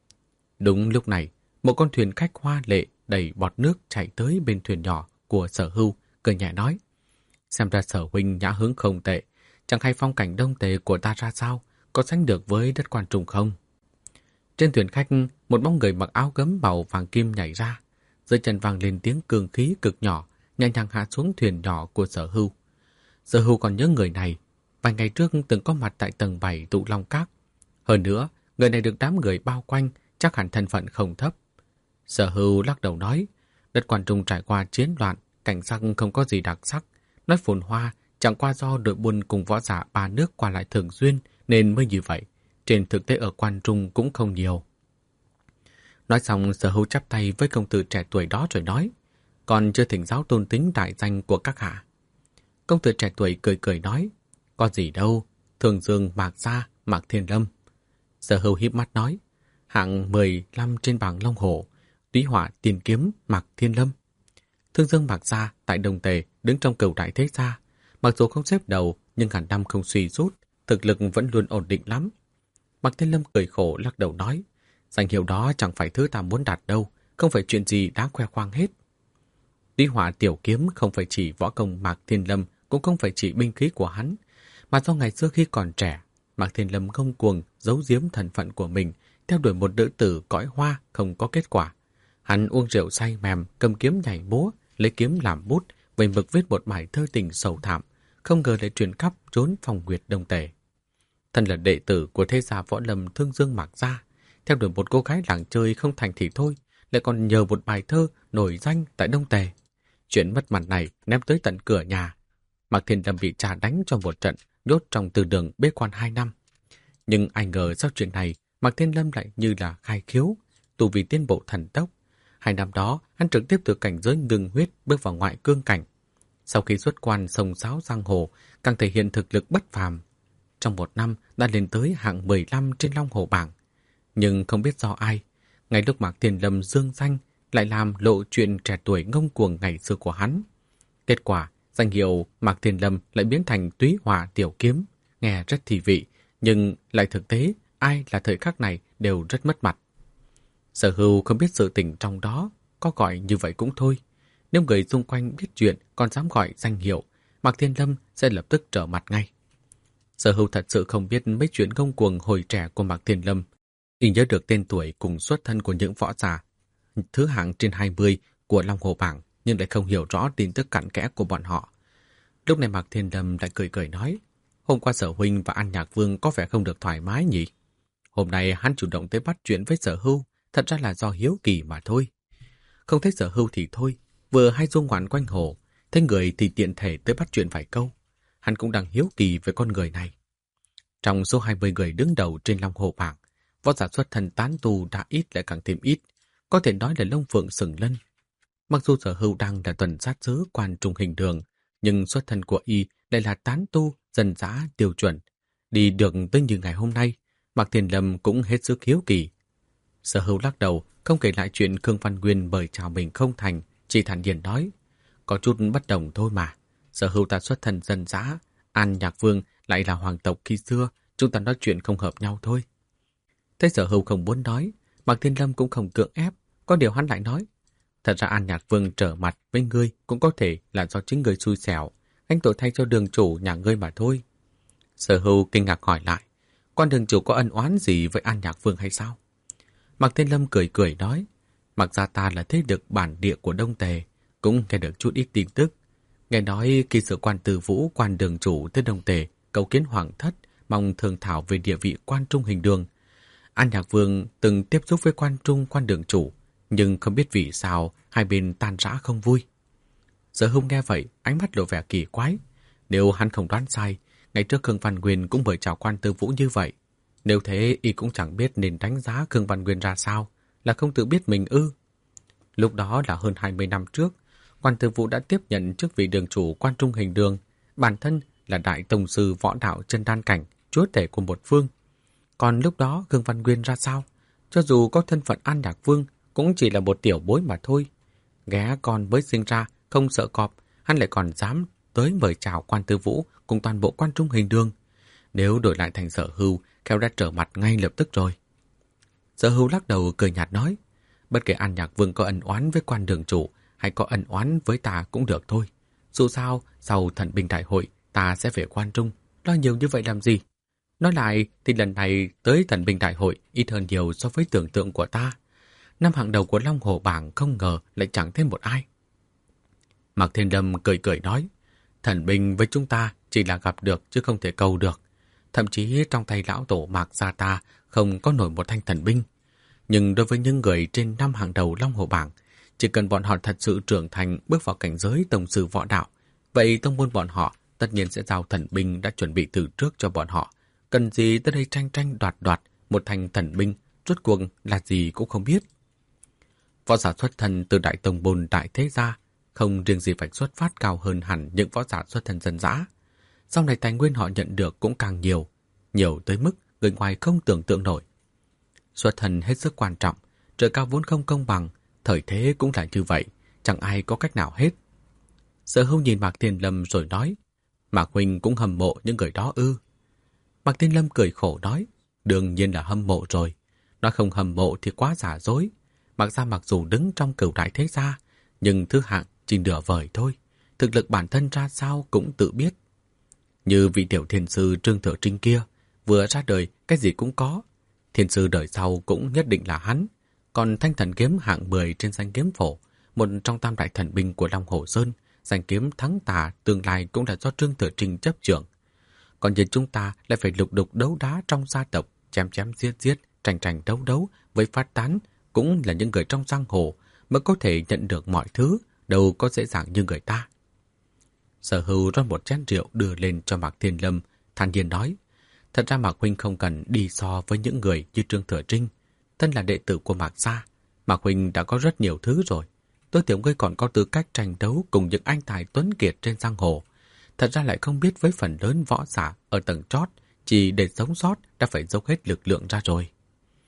Đúng lúc này, một con thuyền khách hoa lệ đầy bọt nước chạy tới bên thuyền nhỏ của Sở Hưu, cười nhẹ nói, xem ra Sở huynh nhã hứng không tệ, chẳng hay phong cảnh đông tề của ta ra sao, có sánh được với đất Quan Trung không? Trên thuyền khách, một bóng người mặc áo gấm màu vàng kim nhảy ra, dưới chân vang lên tiếng cường khí cực nhỏ, nhẹ nhàng hạ xuống thuyền nhỏ của Sở Hưu. Sở Hưu còn nhớ người này, vài ngày trước từng có mặt tại tầng bảy Tụ Long Các. Hơn nữa, người này được đám người bao quanh, chắc hẳn thân phận không thấp. Sở Hưu lắc đầu nói, đất Quan Trung trải qua chiến loạn, cảnh sắc không có gì đặc sắc, nói phồn hoa chẳng qua do đội buôn cùng võ giả ba nước qua lại thường xuyên nên mới như vậy. Trên thực tế ở Quan Trung cũng không nhiều. Nói xong, Sở Hưu chắp tay với công tử trẻ tuổi đó rồi nói, còn chưa thỉnh giáo tôn tính đại danh của các hạ. Công tử trẻ tuổi cười cười nói, có gì đâu, Thường Dương Mạc Gia, Mạc Thiên Lâm. Sở Hưu híp mắt nói, hạng mười lăm trên bảng Long Hổ, Túy Hỏa Tiền Kiếm Mạc Thiên Lâm. Thương Dương Mạc Gia tại Đồng Tề đứng trong cửu đại thế gia, mặc dù không xếp đầu nhưng hàng năm không suy rút, thực lực vẫn luôn ổn định lắm. Mạc Thiên Lâm cười khổ lắc đầu nói, danh hiệu đó chẳng phải thứ ta muốn đạt đâu, không phải chuyện gì đáng khoe khoang hết. Túy Hỏa Tiểu Kiếm không phải chỉ võ công Mạc Thiên Lâm, cũng không phải chỉ binh khí của hắn, mà do ngày xưa khi còn trẻ, Mạc Thiên Lâm ngông cuồng giấu giếm thân phận của mình, theo đuổi một nữ tử cõi hoa không có kết quả. Hắn uống rượu say mềm, cầm kiếm nhảy múa, lấy kiếm làm bút, vẩy mực viết một bài thơ tình sầu thảm, không ngờ lại truyền khắp trốn Phong Nguyệt Đông Tề. Thân là đệ tử của thế gia võ lâm Thương Dương Mạc Gia, theo đuổi một cô gái làng chơi không thành thì thôi, lại còn nhờ một bài thơ nổi danh tại Đông Tề. Chuyện mất mặt này ném tới tận cửa nhà. Mạc Thiên Lâm bị cha đánh cho một trận, nhốt trong từ đường bế quan hai năm. Nhưng ai ngờ sau chuyện này, Mạc Thiên Lâm lại như là khai khiếu, tu vi tiến bộ thần tốc. Hai năm đó, hắn trực tiếp từ cảnh giới ngưng huyết bước vào ngoại cương cảnh. Sau khi xuất quan sông sáo giang hồ, càng thể hiện thực lực bất phàm. Trong một năm đã lên tới hạng mười lăm trên Long Hồ bảng. Nhưng không biết do ai, Ngay lúc Mạc Thiên Lâm dương danh lại làm lộ chuyện trẻ tuổi ngông cuồng ngày xưa của hắn. Kết quả, danh hiệu Mạc Thiên Lâm lại biến thành Túy Hỏa Tiểu Kiếm, nghe rất thi vị, nhưng lại thực tế ai là thời khắc này đều rất mất mặt. Sở Hưu không biết sự tình trong đó, có gọi như vậy cũng thôi. Nếu người xung quanh biết chuyện còn dám gọi danh hiệu, Mạc Thiên Lâm sẽ lập tức trở mặt ngay. Sở Hưu thật sự không biết mấy chuyện ngông cuồng hồi trẻ của Mạc Thiên Lâm. Y nhớ được tên tuổi cùng xuất thân của những võ giả thứ hạng trên hai mươi của Long Hồ Bảng, nhưng lại không hiểu rõ tin tức cặn kẽ của bọn họ. Lúc này Mạc Thiên Lâm lại cười cười nói, hôm qua Sở Huynh và An Nhạc Vương có vẻ không được thoải mái nhỉ? Hôm nay hắn chủ động tới bắt chuyện với Sở Hưu, thật ra là do hiếu kỳ mà thôi. Không thấy Sở Hưu thì thôi, vừa hay du ngoạn quanh hồ, thấy người thì tiện thể tới bắt chuyện vài câu. Hắn cũng đang hiếu kỳ về con người này. Trong số hai mươi người đứng đầu trên Long Hồ Bảng, võ giả xuất thân tán tu đã ít lại càng thêm ít, có thể nói là lông phượng sừng lân. Mặc dù Sở Hưu đang là tuần sát sứ quan trung hình đường, nhưng xuất thân của y lại là tán tu, dân dã, tiêu chuẩn. Đi được tới như ngày hôm nay, Mạc Thiên Lâm cũng hết sức hiếu kỳ. Sở Hưu lắc đầu, không kể lại chuyện Khương Văn Nguyên bởi chào mình không thành, chỉ thản nhiên nói, có chút bất đồng thôi mà. Sở Hưu ta xuất thân dân dã, An Nhạc Vương lại là hoàng tộc khi xưa, chúng ta nói chuyện không hợp nhau thôi. Thấy Sở Hưu không muốn nói, Mạc Thiên Lâm cũng không cưỡng ép, có điều hắn lại nói, thật ra An Nhạc Vương trở mặt với ngươi cũng có thể là do chính ngươi xui xẻo, anh tội thay cho đường chủ nhà ngươi mà thôi. Sở Hưu kinh ngạc hỏi lại, quan đường chủ có ân oán gì với An Nhạc Vương hay sao? Mạc Thiên Lâm cười cười nói, mặc ra ta là thế lực bản địa của Đông Tề, cũng nghe được chút ít tin tức. Nghe nói khi sự quan từ vũ quan đường chủ tới Đông Tề cầu kiến hoàng thất, mong thương thảo về địa vị quan trung hình đường. An Nhạc Vương từng tiếp xúc với quan trung quan đường chủ, nhưng không biết vì sao hai bên tan rã không vui. Sở Hưu nghe vậy, ánh mắt lộ vẻ kỳ quái. Nếu hắn không đoán sai, ngày trước Khương Văn Nguyên cũng mời chào quan tư vũ như vậy. Nếu thế, y cũng chẳng biết nên đánh giá Khương Văn Nguyên ra sao, là không tự biết mình ư. Lúc đó là hơn hai mươi năm trước, quan tư vũ đã tiếp nhận chức vị đường chủ quan trung hình đường, bản thân là đại tông sư võ đạo chân đan cảnh, chúa tể của một phương. Còn lúc đó Khương Văn Nguyên ra sao? Cho dù có thân phận An Nhạc Vương, cũng chỉ là một tiểu bối mà thôi. Ghé con mới sinh ra, không sợ cọp, hắn lại còn dám tới mời chào quan tư vũ cùng toàn bộ quan trung hình đường. Nếu đổi lại thành Sở Hưu, khéo đã trở mặt ngay lập tức rồi. Sở Hưu lắc đầu cười nhạt nói, bất kể An Nhạc Vương có ân oán với quan đường chủ hay có ân oán với ta cũng được thôi. Dù sao, sau thần binh đại hội, ta sẽ về quan trung, lo nhiều như vậy làm gì? Nói lại thì lần này tới thần binh đại hội ít hơn nhiều so với tưởng tượng của ta. Năm hàng đầu của Long Hồ Bảng không ngờ lại chẳng thêm một ai. Mạc Thiên Lâm cười cười nói, thần binh với chúng ta chỉ là gặp được chứ không thể cầu được. Thậm chí trong tay lão tổ Mạc gia ta không có nổi một thanh thần binh. Nhưng đối với những người trên năm hàng đầu Long Hồ Bảng, chỉ cần bọn họ thật sự trưởng thành bước vào cảnh giới tông sư võ đạo, vậy tông môn bọn họ tất nhiên sẽ giao thần binh đã chuẩn bị từ trước cho bọn họ. Cần gì tới đây tranh tranh đoạt đoạt một thanh thần binh, rốt cuộc là gì cũng không biết. Võ giả xuất thân từ đại tông môn đại thế gia, không riêng gì phải xuất phát cao hơn hẳn những võ giả xuất thân dân dã. Sau này tài nguyên họ nhận được cũng càng nhiều, nhiều tới mức người ngoài không tưởng tượng nổi. Xuất thân hết sức quan trọng, trời cao vốn không công bằng, thời thế cũng là như vậy, chẳng ai có cách nào hết. Sở Hưu nhìn Mạc Thiên Lâm rồi nói, Mạc huynh cũng hâm mộ những người đó ư? Mạc Thiên Lâm cười khổ nói, đương nhiên là hâm mộ rồi. Nói không hâm mộ thì quá giả dối. Mạc gia mặc dù đứng trong cửu đại thế gia, nhưng thứ hạng chỉ nửa vời thôi. Thực lực bản thân ra sao cũng tự biết. Như vị tiểu thiên sư Trương Thừa Trinh kia, vừa ra đời cái gì cũng có. Thiên sư đời sau cũng nhất định là hắn. Còn thanh thần kiếm hạng mười trên danh kiếm phổ, một trong tam đại thần binh của Long Hồ Sơn, danh kiếm thắng tà tương lai cũng là do Trương Thừa Trinh chấp trưởng. Còn nhìn chúng ta lại phải lục đục đấu đá trong gia tộc, chém chém giết giết, tranh tranh đấu đấu với phát tán, cũng là những người trong giang hồ mới có thể nhận được mọi thứ, đâu có dễ dàng như người ta. Sở Hưu rót một chén rượu đưa lên cho Mạc Thiên Lâm, thản nhiên nói, thật ra Mạc huynh không cần đi so với những người như Trương Thừa Trinh. Thân là đệ tử của Mạc gia, Mạc huynh đã có rất nhiều thứ rồi. Tối thiểu ngươi còn có tư cách tranh đấu cùng những anh tài tuấn kiệt trên giang hồ. Thật ra lại không biết với phần lớn võ giả ở tầng chót, chỉ để sống sót đã phải dốc hết lực lượng ra rồi.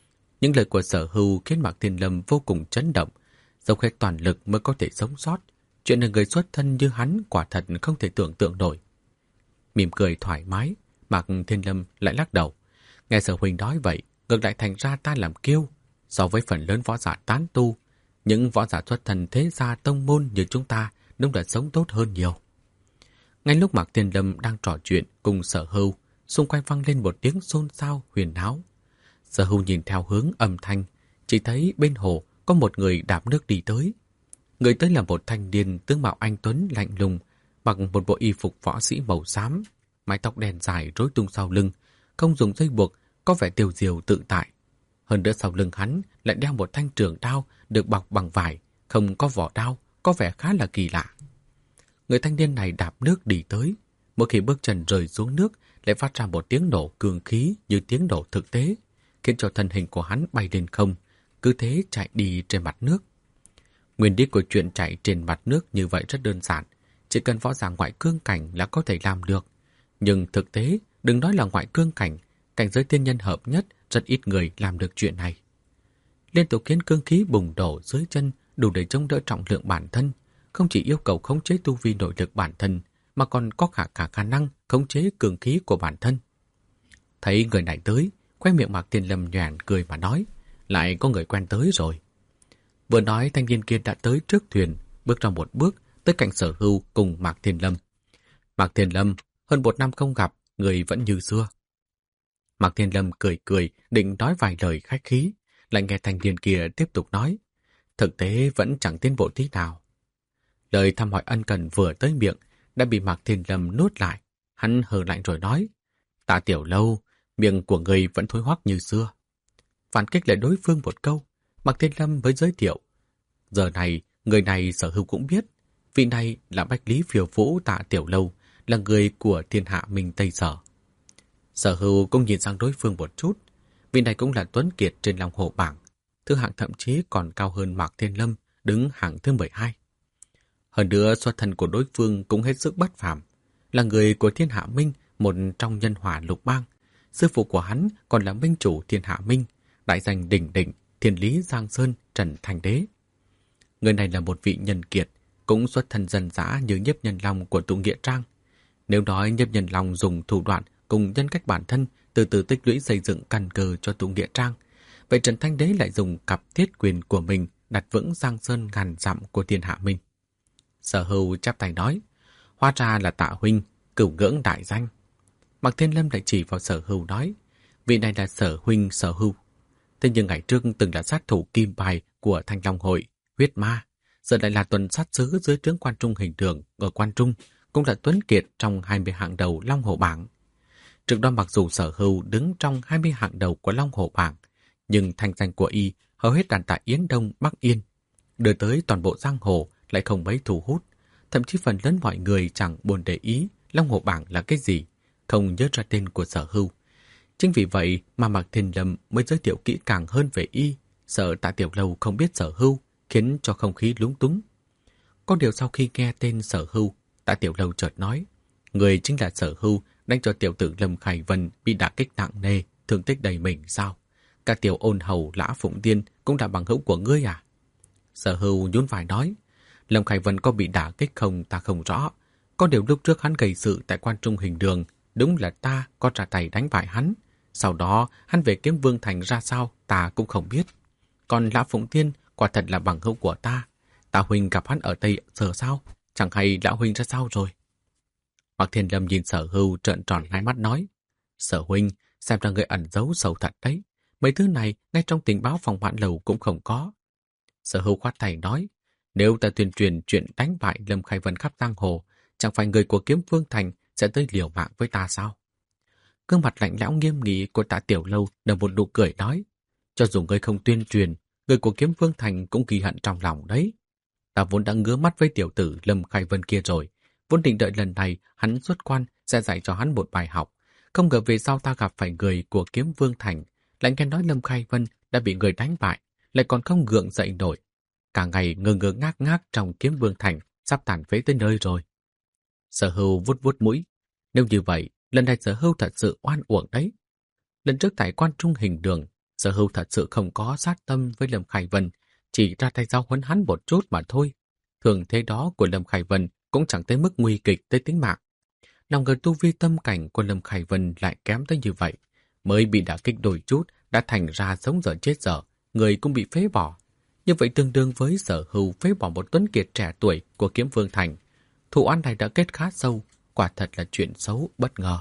Những lời của Sở Hưu khiến Mạc Thiên Lâm vô cùng chấn động, dốc hết toàn lực mới có thể sống sót. Chuyện là người xuất thân như hắn quả thật không thể tưởng tượng nổi. Mỉm cười thoải mái, Mạc Thiên Lâm lại lắc đầu. Nghe Sở huynh nói vậy, ngược lại thành ra ta làm kiêu. So với phần lớn võ giả tán tu, những võ giả xuất thân thế gia tông môn như chúng ta đúng là sống tốt hơn nhiều. Ngay lúc Mạc Thiên Lâm đang trò chuyện cùng Sở Hưu, xung quanh vang lên một tiếng xôn xao huyền áo. Sở Hưu nhìn theo hướng âm thanh, chỉ thấy bên hồ có một người đạp nước đi tới. Người tới là một thanh niên tướng mạo anh tuấn lạnh lùng, mặc một bộ y phục võ sĩ màu xám, mái tóc đen dài rối tung sau lưng, không dùng dây buộc, có vẻ tiêu diêu tự tại. Hơn nữa sau lưng hắn lại đeo một thanh trường đao được bọc bằng vải, không có vỏ đao, có vẻ khá là kỳ lạ. Người thanh niên này đạp nước đi tới, mỗi khi bước chân rơi xuống nước lại phát ra một tiếng nổ cường khí như tiếng nổ thực tế, khiến cho thân hình của hắn bay lên không, cứ thế chạy đi trên mặt nước. Nguyên lý của chuyện chạy trên mặt nước như vậy rất đơn giản, chỉ cần võ giả ngoại cương cảnh là có thể làm được. Nhưng thực tế, đừng nói là ngoại cương cảnh, cảnh giới tiên nhân hợp nhất rất ít người làm được chuyện này. Liên tục khiến cương khí bùng đổ dưới chân đủ để chống đỡ trọng lượng bản thân, không chỉ yêu cầu khống chế tu vi nội lực bản thân, mà còn có cả cả khả năng khống chế cường khí của bản thân. Thấy người này tới, khoe miệng Mạc Thiên Lâm nhoẻn cười mà nói, lại có người quen tới rồi. Vừa nói thanh niên kia đã tới trước thuyền, bước ra một bước tới cạnh Sở Hưu cùng Mạc Thiên Lâm. Mạc Thiên Lâm, hơn một năm không gặp, người vẫn như xưa. Mạc Thiên Lâm cười cười, định nói vài lời khách khí, lại nghe thanh niên kia tiếp tục nói, thực tế vẫn chẳng tiến bộ tí nào. Lời thăm hỏi ân cần vừa tới miệng đã bị Mạc Thiên Lâm nuốt lại. Hắn hờ lạnh rồi nói, Tạ Tiểu Lâu, miệng của người vẫn thối hoắc như xưa. Phản kích lại đối phương một câu, Mạc Thiên Lâm mới giới thiệu. Giờ này, người này Sở Hưu cũng biết, vị này là Bách Lý Phiêu Vũ Tạ Tiểu Lâu, là người của thiên hạ Minh Tây Sở. Sở Hưu cũng nhìn sang đối phương một chút, vị này cũng là tuấn kiệt trên Long Hồ bảng, thứ hạng thậm chí còn cao hơn Mạc Thiên Lâm, đứng hạng thứ mười hai. Hơn nữa xuất thân của đối phương cũng hết sức bất phàm, là người của thiên hạ Minh, một trong nhân hỏa lục bang. Sư phụ của hắn còn là minh chủ thiên hạ Minh, đại danh đỉnh đỉnh, thiên lý Giang Sơn, Trần Thành Đế. Người này là một vị nhân kiệt, cũng xuất thân dân dã như Nhiếp Nhân Long của Tụ Nghĩa Trang. Nếu nói Nhiếp Nhân Long dùng thủ đoạn cùng nhân cách bản thân từ từ tích lũy xây dựng căn cơ cho Tụ Nghĩa Trang, vậy Trần Thanh Đế lại dùng cặp thiết quyền của mình đặt vững Giang Sơn ngàn dặm của thiên hạ Minh. Sở Hưu chắp tay nói, hóa ra là Tạ huynh, cửu ngưỡng đại danh. Mạc Thiên Lâm lại chỉ vào Sở Hưu nói, vị này là Sở huynh Sở Hưu. Thế nhưng ngày trước từng là sát thủ kim bài của Thanh Long Hội, huyết ma, giờ lại là tuần sát sứ dưới trướng Quan Trung Hình Đường ở Quan Trung, cũng là tuấn kiệt trong hai mươi hạng đầu Long Hồ bảng. Trước đó mặc dù Sở Hưu đứng trong hai mươi hạng đầu của Long Hồ bảng, nhưng thanh danh của y hầu hết đàn tại Yến Đông, Bắc Yên, đưa tới toàn bộ giang hồ lại không mấy thu hút, thậm chí phần lớn mọi người chẳng buồn để ý Long Hồ bảng là cái gì, không nhớ ra tên của Sở Hưu. Chính vì vậy mà Mạc Thiên Lâm mới giới thiệu kỹ càng hơn về y, sợ Tạ Tiểu Lâu không biết Sở Hưu, khiến cho không khí lúng túng. Có điều sau khi nghe tên Sở Hưu, Tạ Tiểu Lâu chợt nói, người chính là Sở Hưu đánh cho tiểu tử Lâm Khải Vân bị đả kích nặng nề, thương tích đầy mình sao? Cả tiểu ôn hầu Lã Phụng Tiên cũng là bằng hữu của ngươi à? Sở Hưu nhún vai nói, Lâm Khải Vân có bị đả kích không ta không rõ. Có điều lúc trước hắn gây sự tại Quan Trung Hình Đường, đúng là ta có ra tay đánh bại hắn. Sau đó hắn về Kiếm Vương Thành ra sao ta cũng không biết. Còn Lã Phụng Tiên quả thật là bằng hữu của ta. Tạ huynh gặp hắn ở Tây Sở sao? Chẳng hay Lão huynh ra sao rồi? Mạc Thiên Lâm nhìn Sở Hưu trợn tròn hai mắt nói, Sở huynh xem ra người ẩn giấu sâu thật đấy. Mấy thứ này ngay trong tình báo phòng hoạn lầu cũng không có. Sở Hưu khoát tay nói, nếu ta tuyên truyền chuyện đánh bại Lâm Khải Vân khắp giang hồ, chẳng phải người của Kiếm Vương Thành sẽ tới liều mạng với ta sao? Gương mặt lạnh lẽo nghiêm nghị của Tạ Tiểu Lâu nở một nụ cười nói, cho dù ngươi không tuyên truyền, người của Kiếm Vương Thành cũng ghi hận trong lòng đấy. Ta vốn đã ngứa mắt với tiểu tử Lâm Khải Vân kia rồi, vốn định đợi lần này hắn xuất quan sẽ dạy cho hắn một bài học. Không ngờ về sau ta gặp phải người của Kiếm Vương Thành, lại nghe nói Lâm Khải Vân đã bị người đánh bại, lại còn không gượng dậy nổi. Cả ngày ngơ ngơ ngác ngác trong Kiếm Vương Thành, sắp tàn phế tới nơi rồi. Sở Hưu vuốt vuốt mũi. Nếu như vậy, lần này Sở Hưu thật sự oan uổng đấy. Lần trước tại Quan Trung Hình Đường, Sở Hưu thật sự không có sát tâm với Lâm Khải Vân, chỉ ra tay giáo huấn hắn một chút mà thôi. Thường thế đó của Lâm Khải Vân cũng chẳng tới mức nguy kịch tới tính mạng. Nào ngờ tu vi tâm cảnh của Lâm Khải Vân lại kém tới như vậy. Mới bị đả kích đôi chút đã thành ra sống dở chết dở, người cũng bị phế bỏ. Như vậy tương đương với Sở Hưu phế bỏ một tuấn kiệt trẻ tuổi của Kiếm Vương Thành. Thù oán này đã kết khá sâu, quả thật là chuyện xấu bất ngờ.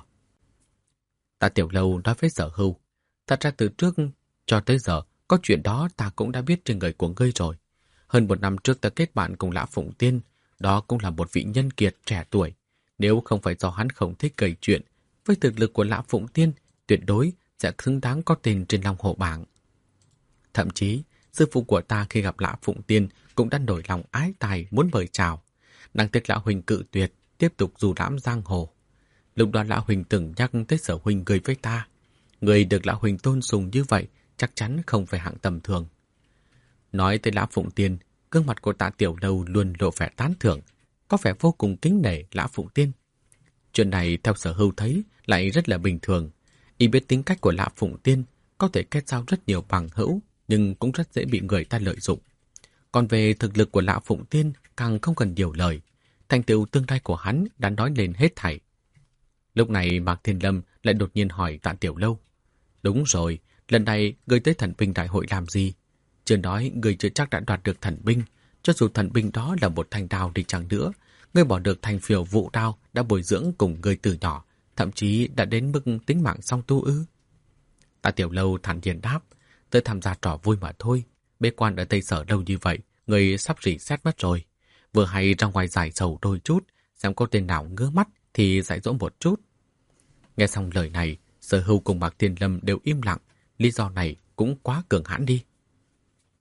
Tạ Tiểu Lâu nói với Sở Hưu, thật ra từ trước cho tới giờ có chuyện đó ta cũng đã biết trên người của ngươi rồi. Hơn một năm trước ta kết bạn cùng Lã Phụng Tiên, đó cũng là một vị nhân kiệt trẻ tuổi. Nếu không phải do hắn không thích gây chuyện, với thực lực của Lã Phụng Tiên, tuyệt đối sẽ xứng đáng có tên trên Long Hổ bảng. Thậm chí, sư phụ của ta khi gặp Lã Phụng Tiên cũng đã nổi lòng ái tài muốn mời chào. Đáng tiếc Lã Huỳnh cự tuyệt, tiếp tục du lãm giang hồ. Lúc đó Lã Huỳnh từng nhắc tới Sở huynh người với ta. Người được Lã Huỳnh tôn sùng như vậy chắc chắn không phải hạng tầm thường. Nói tới Lã Phụng Tiên, gương mặt của Tạ Tiểu Lâu luôn lộ vẻ tán thưởng, có vẻ vô cùng kính nể Lã Phụng Tiên. Chuyện này theo Sở Hưu thấy lại rất là bình thường. Y biết tính cách của Lã Phụng Tiên có thể kết giao rất nhiều bằng hữu, nhưng cũng rất dễ bị người ta lợi dụng. Còn về thực lực của Lã Phụng Tiên càng không cần nhiều lời. Thành tựu tương lai của hắn đã nói lên hết thảy. Lúc này Mạc Thiên Lâm lại đột nhiên hỏi Tạ Tiểu Lâu. Đúng rồi, lần này ngươi tới thần binh đại hội làm gì? Chưa nói ngươi chưa chắc đã đoạt được thần binh. Cho dù thần binh đó là một thanh đao đi chăng nữa, ngươi bỏ được thành phiểu vụ đao đã bồi dưỡng cùng ngươi từ nhỏ, thậm chí đã đến mức tính mạng song tu ư. Tạ Tiểu Lâu thản nhiên đáp, tới tham gia trò vui mà thôi. Bế quan ở Tây Sở lâu như vậy, người sắp rỉ sét mất rồi. Vừa hay ra ngoài giải sầu đôi chút, xem có tên nào ngứa mắt thì dạy dỗ một chút. Nghe xong lời này, Sở Hưu cùng Mạc Thiên Lâm đều im lặng. Lý do này cũng quá cường hãn đi.